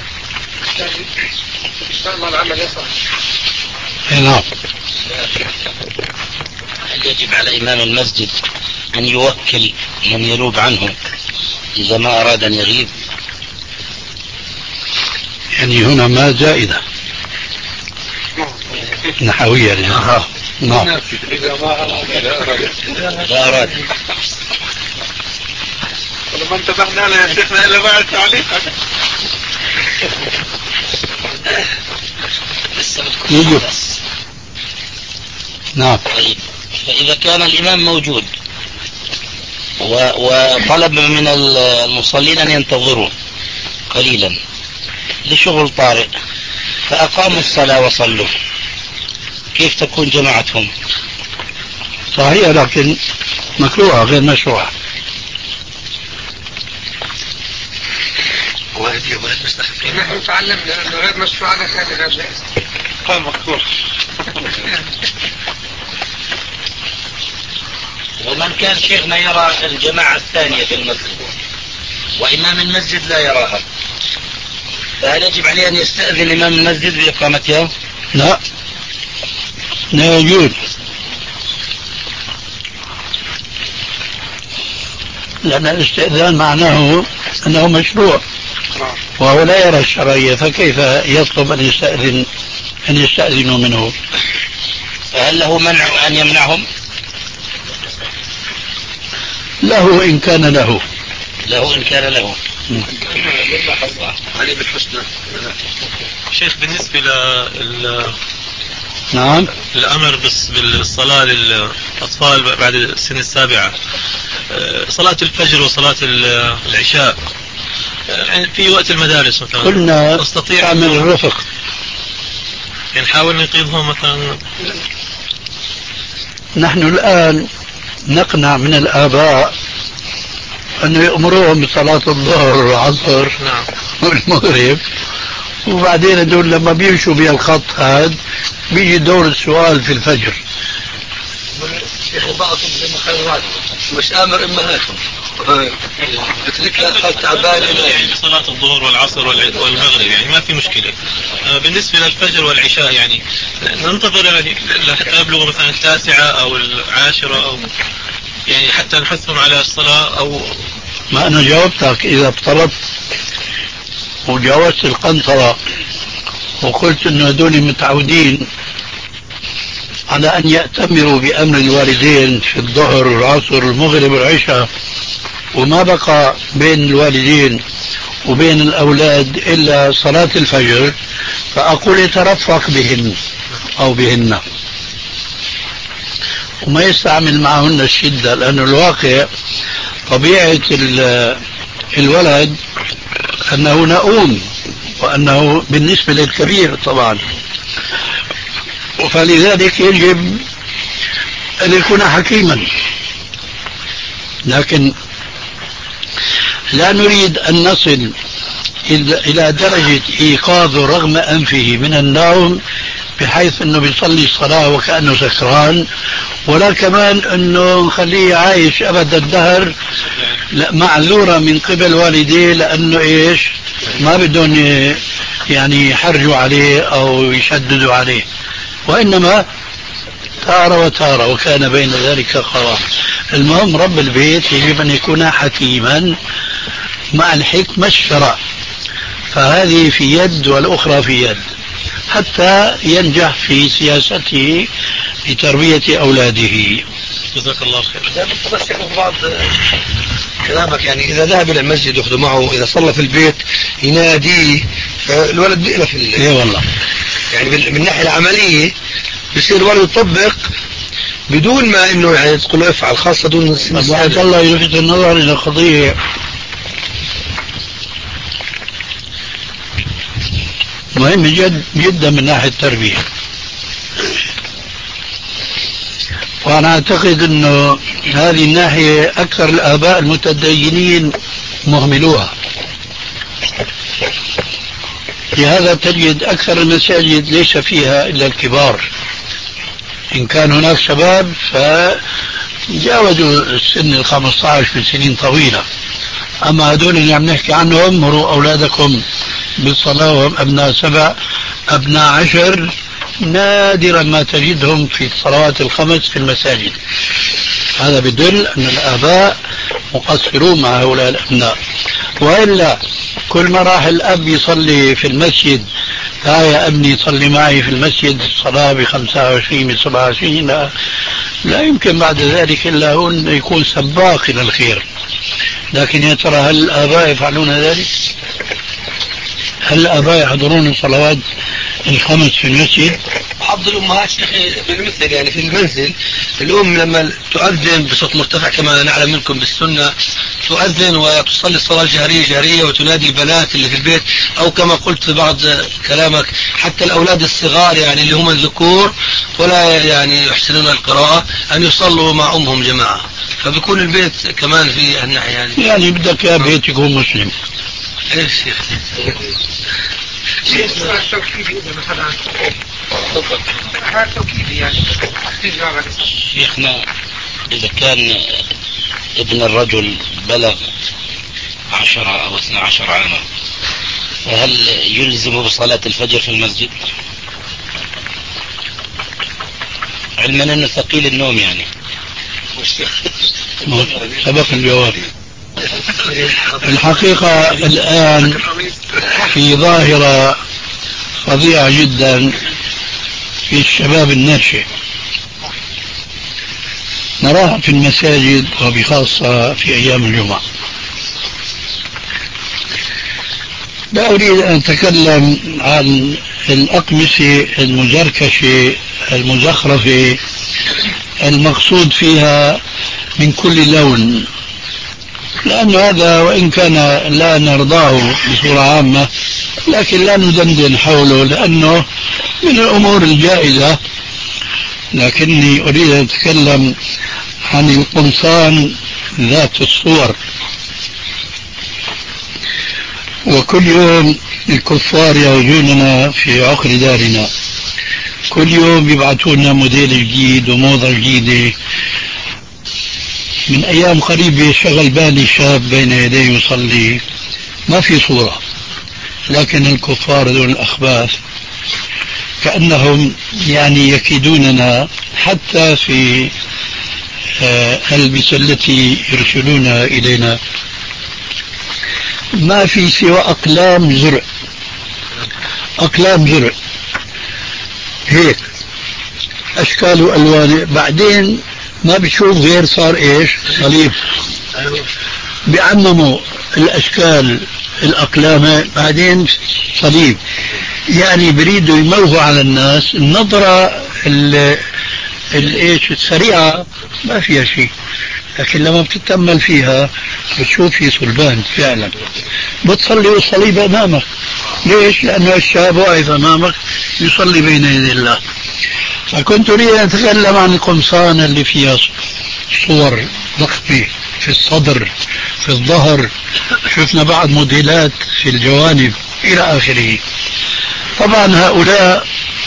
شاء الله العمل يصح. نعم. هل يجب على إمام المسجد أن يوكل من ينوب عنه إذا ما أراد أن يغيب؟ يعني هنا ما زائدة نحوية يعني. نعم. لا أراد. ولما انتبهنا له يا شيخنا إلا بعد تعليقك. يجب. نعم. طيب فإذا كان الإمام موجود وطلب من المصلين أن ينتظروا قليلا لشغل طارئ فأقاموا الصلاة وصلوا، كيف تكون جماعتهم؟ صحيح لكن مكروهة غير مشروعة. نحن تعلمنا أنه غير مشروع على هذا الجائز. قال مكروه. ومن كان شيخنا يرى الجماعة الثانية في المسجد وإمام المسجد لا يراها، فهل يجب عليه أن يستأذن إمام المسجد بإقامتها؟ لا، لا يجوز، لأن الاستئذان معناه أنه مشروع وهو لا يرى الشرعية، فكيف يطلب أن يستأذن أن يستأذنوا منه؟ فهل له منع أن يمنعهم؟ له إن كان له له إن كان له علي بالحسنى. شيخ بالنسبة لل نعم الأمر بالصلاة للأطفال بعد السن السابعة، صلاة الفجر وصلاة العشاء يعني في وقت المدارس مثلا قلنا نستطيع تعمل الرفق، يعني نحاول نقيضهم مثلا. نحن الآن نقنع من الآباء أنه يأمروهم بصلاة الظهر والعصر نعم والمغرب، وبعدين هدول لما بيمشوا بالخط هذا بيجي دور السؤال في الفجر. شيخ بعضهم زي ما خير مش آمر إمهاتهم قلت لك تعبان يعني بصلاة الظهر والعصر والمغرب يعني ما في مشكلة. بالنسبة للفجر والعشاء يعني ننتظر يعني حتى يبلغوا مثلا التاسعة أو العاشرة أو يعني حتى نحثهم على الصلاة. أو ما أنا جاوبتك إذا افترضت وجاوزت القنطرة وقلت إنه هذول متعودين على أن يأتمروا بأمر الوالدين في الظهر والعصر والمغرب والعشاء، وما بقى بين الوالدين وبين الأولاد إلا صلاة الفجر، فأقول يترفق بهن أو بهن وما يستعمل معهن الشدة، لأن الواقع طبيعة الولد أنه نؤوم وأنه بالنسبة للكبير طبعا، فلذلك يجب أن يكون حكيما. لكن لا نريد أن نصل إلى درجة إيقاظ رغم أنفه من النوم بحيث أنه بيصلي الصلاة وكأنه سكران، ولا كمان أنه نخليه عايش أبد الدهر معذورة من قبل والديه لأنه إيش ما بدهم يعني يحرجوا عليه أو يشددوا عليه، وإنما تارة وتارة وكان بين ذلك قرار. المهم رب البيت يجب أن يكون حكيما مع الحكمة الشرع، فهذه في يد والأخرى في يد حتى ينجح في سياسته لتربية أولاده. جزاك الله خير. بس بعض كلامك يعني إذا ذهب إلى المسجد يأخذ معه، إذا صلى في البيت يناديه، الولد بيقلق في إيه والله يعني من الناحية العملية بصير برضه يطبق بدون ما انه يعني تقول له افعل، خاصة دون بعد الله يلفت النظر الى قضية مهمة جد جدا من ناحية التربية. وأنا أعتقد أنه هذه الناحية أكثر الآباء المتدينين مهملوها. لهذا تجد أكثر المساجد ليس فيها إلا الكبار، إن كان هناك شباب فجاوزوا السن الخمسة عشر في سنين طويلة، أما هذول اللي عم نحكي عنهم مروا أولادكم بالصلاة وهم أبناء سبع أبناء عشر، نادرا ما تجدهم في الصلوات الخمس في المساجد. هذا بدل أن الآباء مقصرون مع هؤلاء الأبناء. وإلا كل ما راح الأب يصلي في المسجد، لا يا ابني صلي معي في المسجد الصلاة بخمسة وعشرين بسبعة وعشرين، لا, لا يمكن بعد ذلك إلا هو أن يكون سباق إلى الخير. لكن يا ترى هل الآباء يفعلون ذلك؟ هل الآباء يحضرون الصلوات الخمس في المسجد؟ بعض الأمهات شيخي بالمثل يعني في المنزل، الأم لما تؤذن بصوت مرتفع كما نعلم منكم بالسنة، تؤذن وتصلي الصلاة الجهرية جهرية وتنادي البنات اللي في البيت، أو كما قلت في بعض كلامك حتى الأولاد الصغار يعني اللي هم الذكور ولا يعني يحسنون القراءة أن يصلوا مع أمهم جماعة، فبيكون البيت كمان في الناحية يعني يعني بدك يا بيت يكون مسلم. ايش شيخ؟ شيخ التوكيدي إذا مثلا هذا التوكيدي يعني شيخنا إذا كان ابن الرجل بلغ عشرة أو اثنى عشر عاما، فهل يلزم بصلاة الفجر في المسجد؟ علما أنه ثقيل النوم يعني. سبق الجواب. الحقيقة الآن في ظاهرة فظيعة جدا في الشباب الناشئ، نراها في المساجد وبخاصة في أيام الجمعة. لا أريد أن أتكلم عن الأقمصة المزركشة المزخرفة المقصود فيها من كل لون، لأن هذا وإن كان لا نرضاه بصورة عامة لكن لا ندندن حوله لأنه من الأمور الجائزة. لكني أريد أن أتكلم عن القمصان ذات الصور. وكل يوم الكفار يعودوننا في عقر دارنا، كل يوم يبعثون موديل جديد وموضة جديدة. من أيام قريبة شغل بالي شاب بين يديه يصلي، ما في صورة، لكن الكفار دون الأخباث كأنهم يعني يكيدوننا حتى في الألبسة التي يرسلونها إلينا. ما في سوى أقلام زرع، أقلام زرع هيك أشكال وألوان. بعدين ما بتشوف غير صار إيش صليب، بيعمموا الأشكال الأقلام بعدين صليب. يعني بريدوا يموهوا على الناس النظرة الإيش السريعة ما فيها شيء، لكن لما بتتأمل فيها بتشوف في صلبان فعلا. بتصلي والصليب أمامك، ليش؟ لأنه الشاب واقف أمامك يصلي بين يدي الله. فكنت أريد أن أتكلم عن القمصان اللي فيها صور ضخمة في الصدر في الظهر، شفنا بعض موديلات في الجوانب إلى آخره. طبعا هؤلاء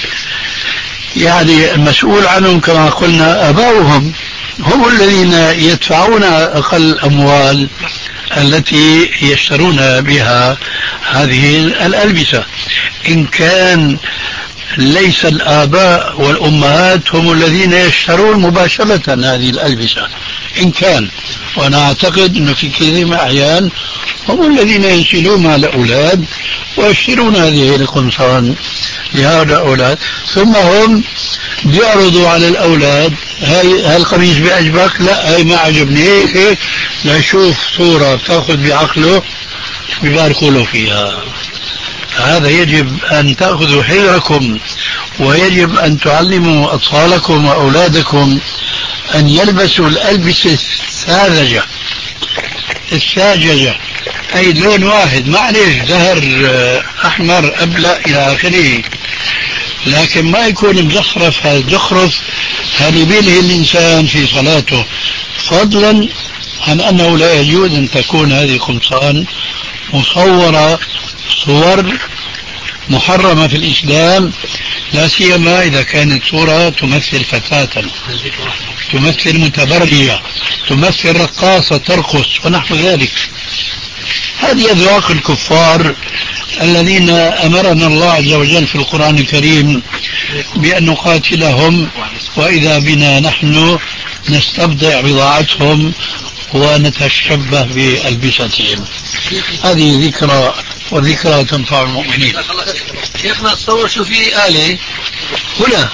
يعني المسؤول عنهم كما قلنا آباؤهم، هم الذين يدفعون أقل الأموال التي يشترون بها هذه الألبسة. إن كان ليس الآباء والأمهات هم الذين يشترون مباشرة هذه الألبسة، إن كان، وأنا أعتقد أنه في كثير من الأحيان هم الذين ينشلون مع الأولاد ويشترون هذه القمصان لهؤلاء الأولاد، ثم هم بيعرضوا على الأولاد هاي القميص بيعجبك؟ لا هاي ما عجبني، هيك هيك ليشوف صورة بتاخذ بعقله بيباركوا له فيها. هذا يجب أن تأخذوا حذركم، ويجب أن تعلموا أطفالكم وأولادكم أن يلبسوا الألبسة الساذجة الساججة، أي لون واحد، معلش زهر أحمر أبلة إلى آخره، لكن ما يكون مزخرف. هذا زخرف هذا يبيله الإنسان في صلاته، فضلا عن أنه لا يجوز أن تكون هذه القمصان مصورة صور محرمة في الإسلام، لا سيما إذا كانت صورة تمثل فتاة، تمثل متبرجة، تمثل رقاصة ترقص ونحو ذلك. هذه أذواق الكفار الذين أمرنا الله عز وجل في القرآن الكريم بأن نقاتلهم، وإذا بنا نحن نستبضع بضاعتهم ونتشبه بألبستهم. هذه ذكرى، والذكرى تنفع المؤمنين. شيخنا تصور شو في آلة هنا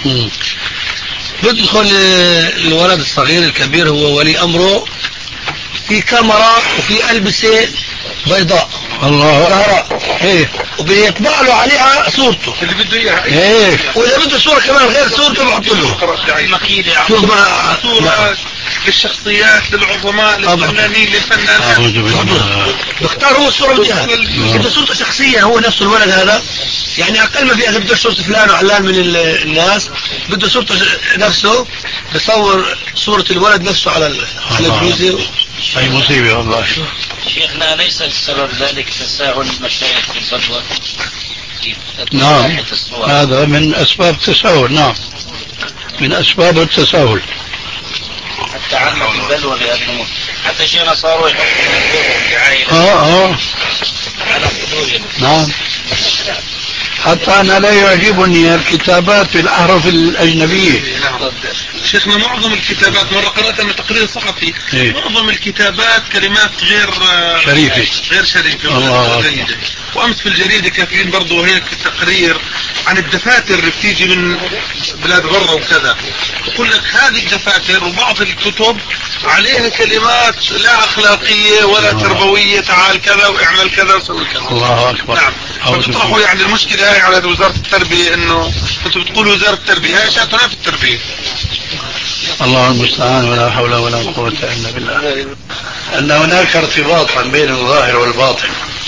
يدخل الولد الصغير الكبير هو ولي أمره، في كاميرا وفي ألبسة بيضاء الله ايه، وبيطبع له عليها صورته اللي بده اياها ايه، واذا بده صوره كمان غير صورته بحط له مكيده، شوف ما صوره للشخصيات، للعظماء، للفنانين، للفنانات، بختار هو الصوره اللي بدها، بده صورته شخصيه هو نفس الولد هذا، يعني اقل ما في اذا بده صوره فلان وعلان من الناس بده صورته نفسه، بصور صوره الولد نفسه على على البروزر. أي مصيبة والله. شيخنا ليس السبب ذلك تساهل المشايخ في الفتوى؟ نعم هذا من أسباب التساهل، نعم من أسباب التساهل. حتى عامة البلوى بهذه الأمور، حتى شيخنا صاروا يحطوا دعاية اه اه على حضورهم. نعم، حتى أنا لا يعجبني الكتابات بالأحرف الأجنبية. شيخنا معظم الكتابات، مرة قرأت من تقرير صحفي إيه؟ معظم الكتابات كلمات غير شريفة غير شريفة الله. وأمس في الجريدة كاتبين برضو هيك تقرير عن الدفاتر اللي بتيجي من بلاد برا وكذا، يقول لك هذه الدفاتر وبعض الكتب عليها كلمات لا أخلاقية ولا الله. تربوية، تعال كذا واعمل كذا وسوي كذا. الله أكبر. نعم، فبتطرحوا يعني المشكلة هاي على وزارة التربية، إنه أنتم بتقولوا وزارة التربية، هاي شاتنا في التربية. الله المستعان، ولا حول ولا قوة إلا بالله. أن هناك ارتباطا بين الظاهر والباطن،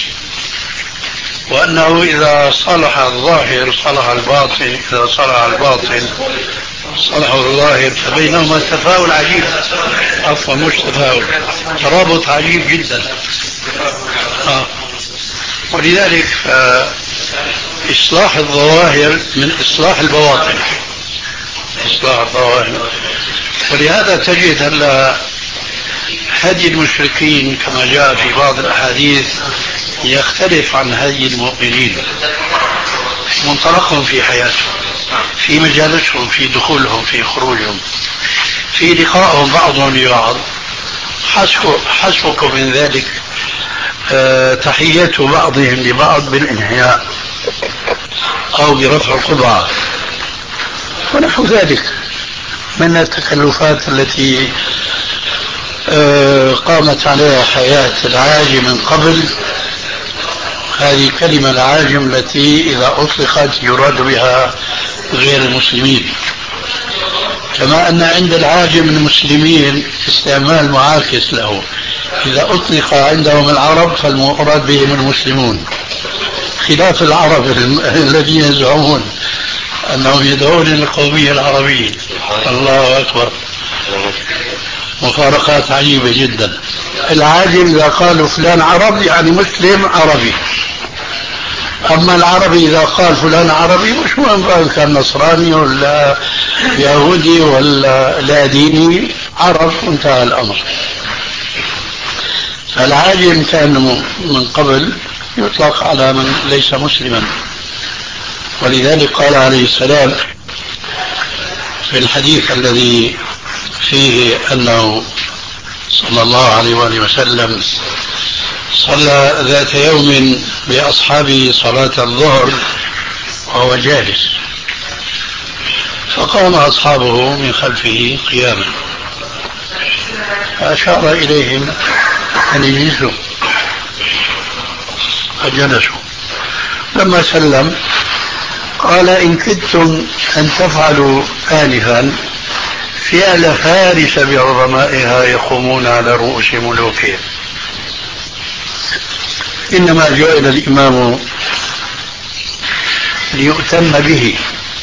وأنه إذا صلح الظاهر صلح الباطن، إذا صلح الباطن صلح الظاهر، فبينهما تفاؤل عجيب، عفوا مش تفاؤل، ترابط عجيب جدا. آه. ولذلك إصلاح الظواهر من إصلاح البواطن، إصلاح الظواهر. ولهذا تجد هلا هدي المشركين كما جاء في بعض الأحاديث يختلف عن هدي المؤمنين، منطلقهم في حياتهم، في مجالسهم، في دخولهم، في خروجهم، في لقائهم بعضهم لبعض. حسبكم من ذلك أه تحية بعضهم لبعض بالانحياء أو برفع القبعة ونحو ذلك من التكلفات التي أه قامت عليها حياة العاجم من قبل. هذه كلمة العاجم التي إذا أطلقت يراد بها غير المسلمين، كما أن عند العاجم المسلمين استعمال معاكس له، إذا أطلق عندهم العرب فالمراد بهم المسلمون، خلاف العرب الذين يزعمون أنهم يدعون للقومية العربية. الله أكبر، مفارقات عجيبة جدا. العاجم إذا قالوا فلان عرب يعني مسلم عربي، أما العربي إذا قال فلان عربي مش مهم كان نصراني ولا يهودي ولا لا ديني، عرب انتهى الأمر. فالعاجم كان من قبل يطلق على من ليس مسلما، ولذلك قال عليه السلام في الحديث الذي فيه أنه صلى الله عليه وآله وسلم صلى ذات يوم بأصحابه صلاة الظهر وهو جالس، فقام أصحابه من خلفه قياما فأشار إليهم أن يجلسوا، فجلسوا لما سلم قال إن كدتم أن تفعلوا آنفا فعل فارس بعظمائها يقومون على رؤوس ملوكهم. إنما جعل الإمام ليؤتم به،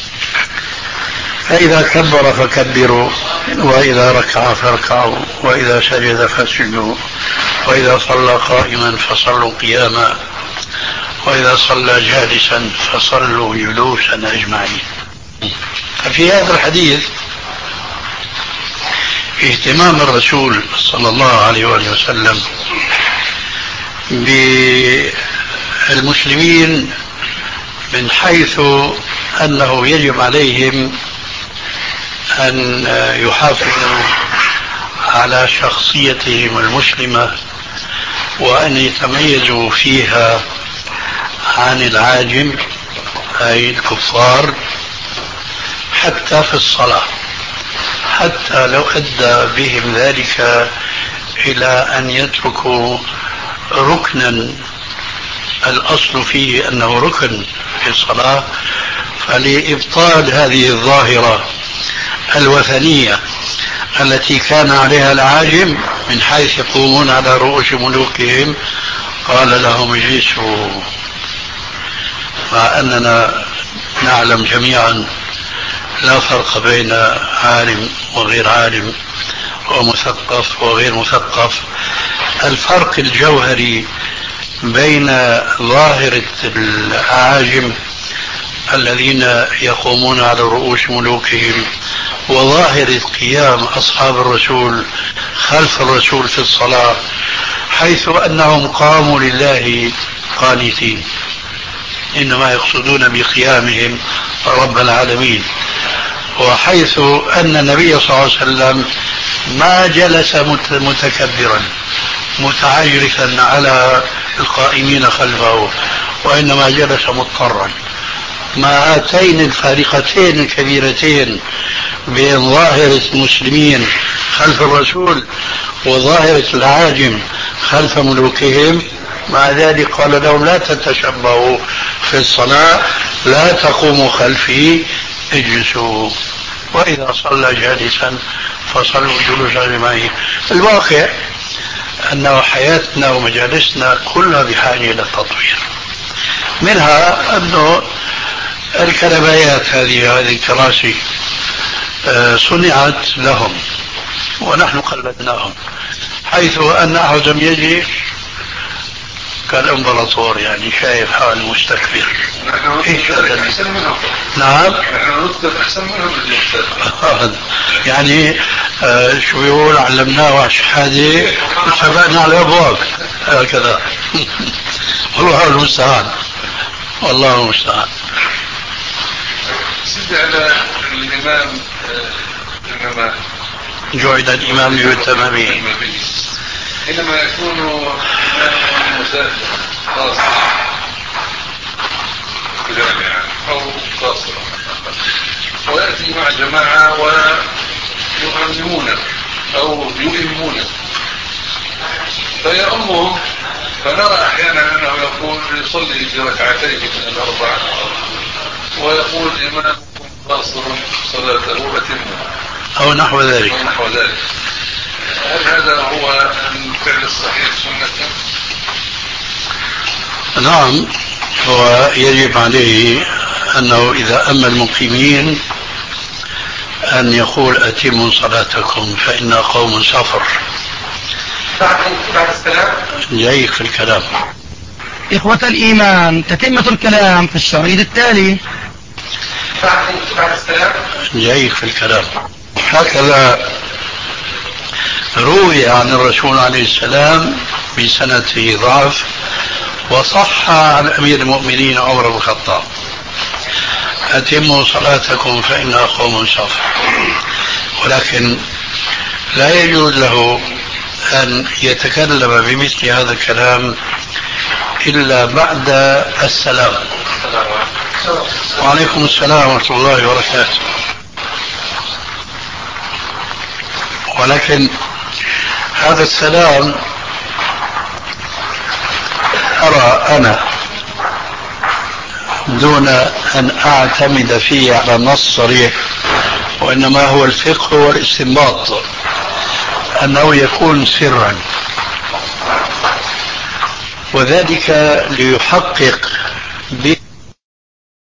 فإذا كبر فكبروا، وإذا ركع فاركعوا، وإذا سجد فاسجدوا، وإذا صلى قائما فصلوا قياما، وإذا صلى جالسا فصلوا جلوسا أجمعين. ففي هذا الحديث اهتمام الرسول صلى الله عليه وسلم بالمسلمين من حيث أنه يجب عليهم أن يحافظوا على شخصيتهم المسلمة وأن يتميزوا فيها عن العاجم أي الكفار، حتى في الصلاة، حتى لو أدى بهم ذلك إلى أن يتركوا ركنا الأصل فيه أنه ركن في الصلاة، فلإبطال هذه الظاهرة الوثنية التي كان عليها العاجم من حيث يقومون على رؤوس ملوكهم قال لهم اجلسوا، مع أننا نعلم جميعا لا فرق بين عالم وغير عالم ومثقف وغير مثقف. الفرق الجوهري بين ظاهرة الأعاجم الذين يقومون على رؤوس ملوكهم وظاهرة قيام أصحاب الرسول خلف الرسول في الصلاة، حيث أنهم قاموا لله قانتين، إنما يقصدون بقيامهم رب العالمين، وحيث أن النبي صلى الله عليه وسلم ما جلس متكبرا متعجرفا على القائمين خلفه، وإنما جلس مضطرا. مع هاتين الفارقتين الكبيرتين بين ظاهرة المسلمين خلف الرسول وظاهرة العاجم خلف ملوكهم، مع ذلك قال لهم لا تتشبهوا في الصلاة، لا تقوموا خلفي، اجلسوا، وإذا صلى جالسا فصلوا جلوسا أجمعين. الواقع أن حياتنا ومجالسنا كلها بحاجة إلى التطوير، منها أنه الكنبايات هذه هذه الكراسي صنعت لهم ونحن قلدناهم، حيث أن أحدهم يجي كالإمبراطور، يعني شايف حاله مستكبر. إيش هذا؟ نعم، يعني آه شو بيقول علمناه الشهادة وسبقنا على الأبواب هكذا. والله المستعان، والله المستعان. سد على الإمام، إنما جعل الإمام ليؤتم به، حينما يكون إمام مسافر قاصر جامعا أو قاصرا ويأتي مع جماعة ويؤمنون أو يؤمنون فيأمهم، فنرى أحيانا أنه يقول يصلي في ركعتين من الأربعة ويقول إمامكم قاصر صلاته أتمه أو نحو ذلك أو نحو ذلك. هل هذا هو الفعل الصحيح سنة؟ نعم، هو يجب عليه أنه إذا أما المقيمين أن يقول أتموا صلاتكم فإن قوم سفر. بعد السلام جايك في الكلام. إخوة الإيمان، تتمة الكلام في الشريط التالي. بعد السلام جايك في الكلام. هكذا روي عن الرسول عليه السلام بسنة ضعف، وصح عن أمير المؤمنين عمر بن الخطاب أتموا صلاتكم فإن قوم سفر، ولكن لا يجوز له أن يتكلم بمثل هذا الكلام إلا بعد السلام. وعليكم السلام ورحمة الله وبركاته. ولكن هذا السلام أرى أنا دون أن أعتمد فيه على نص صريح، وإنما هو الفقه والاستنباط، أنه يكون سرا، وذلك ليحقق به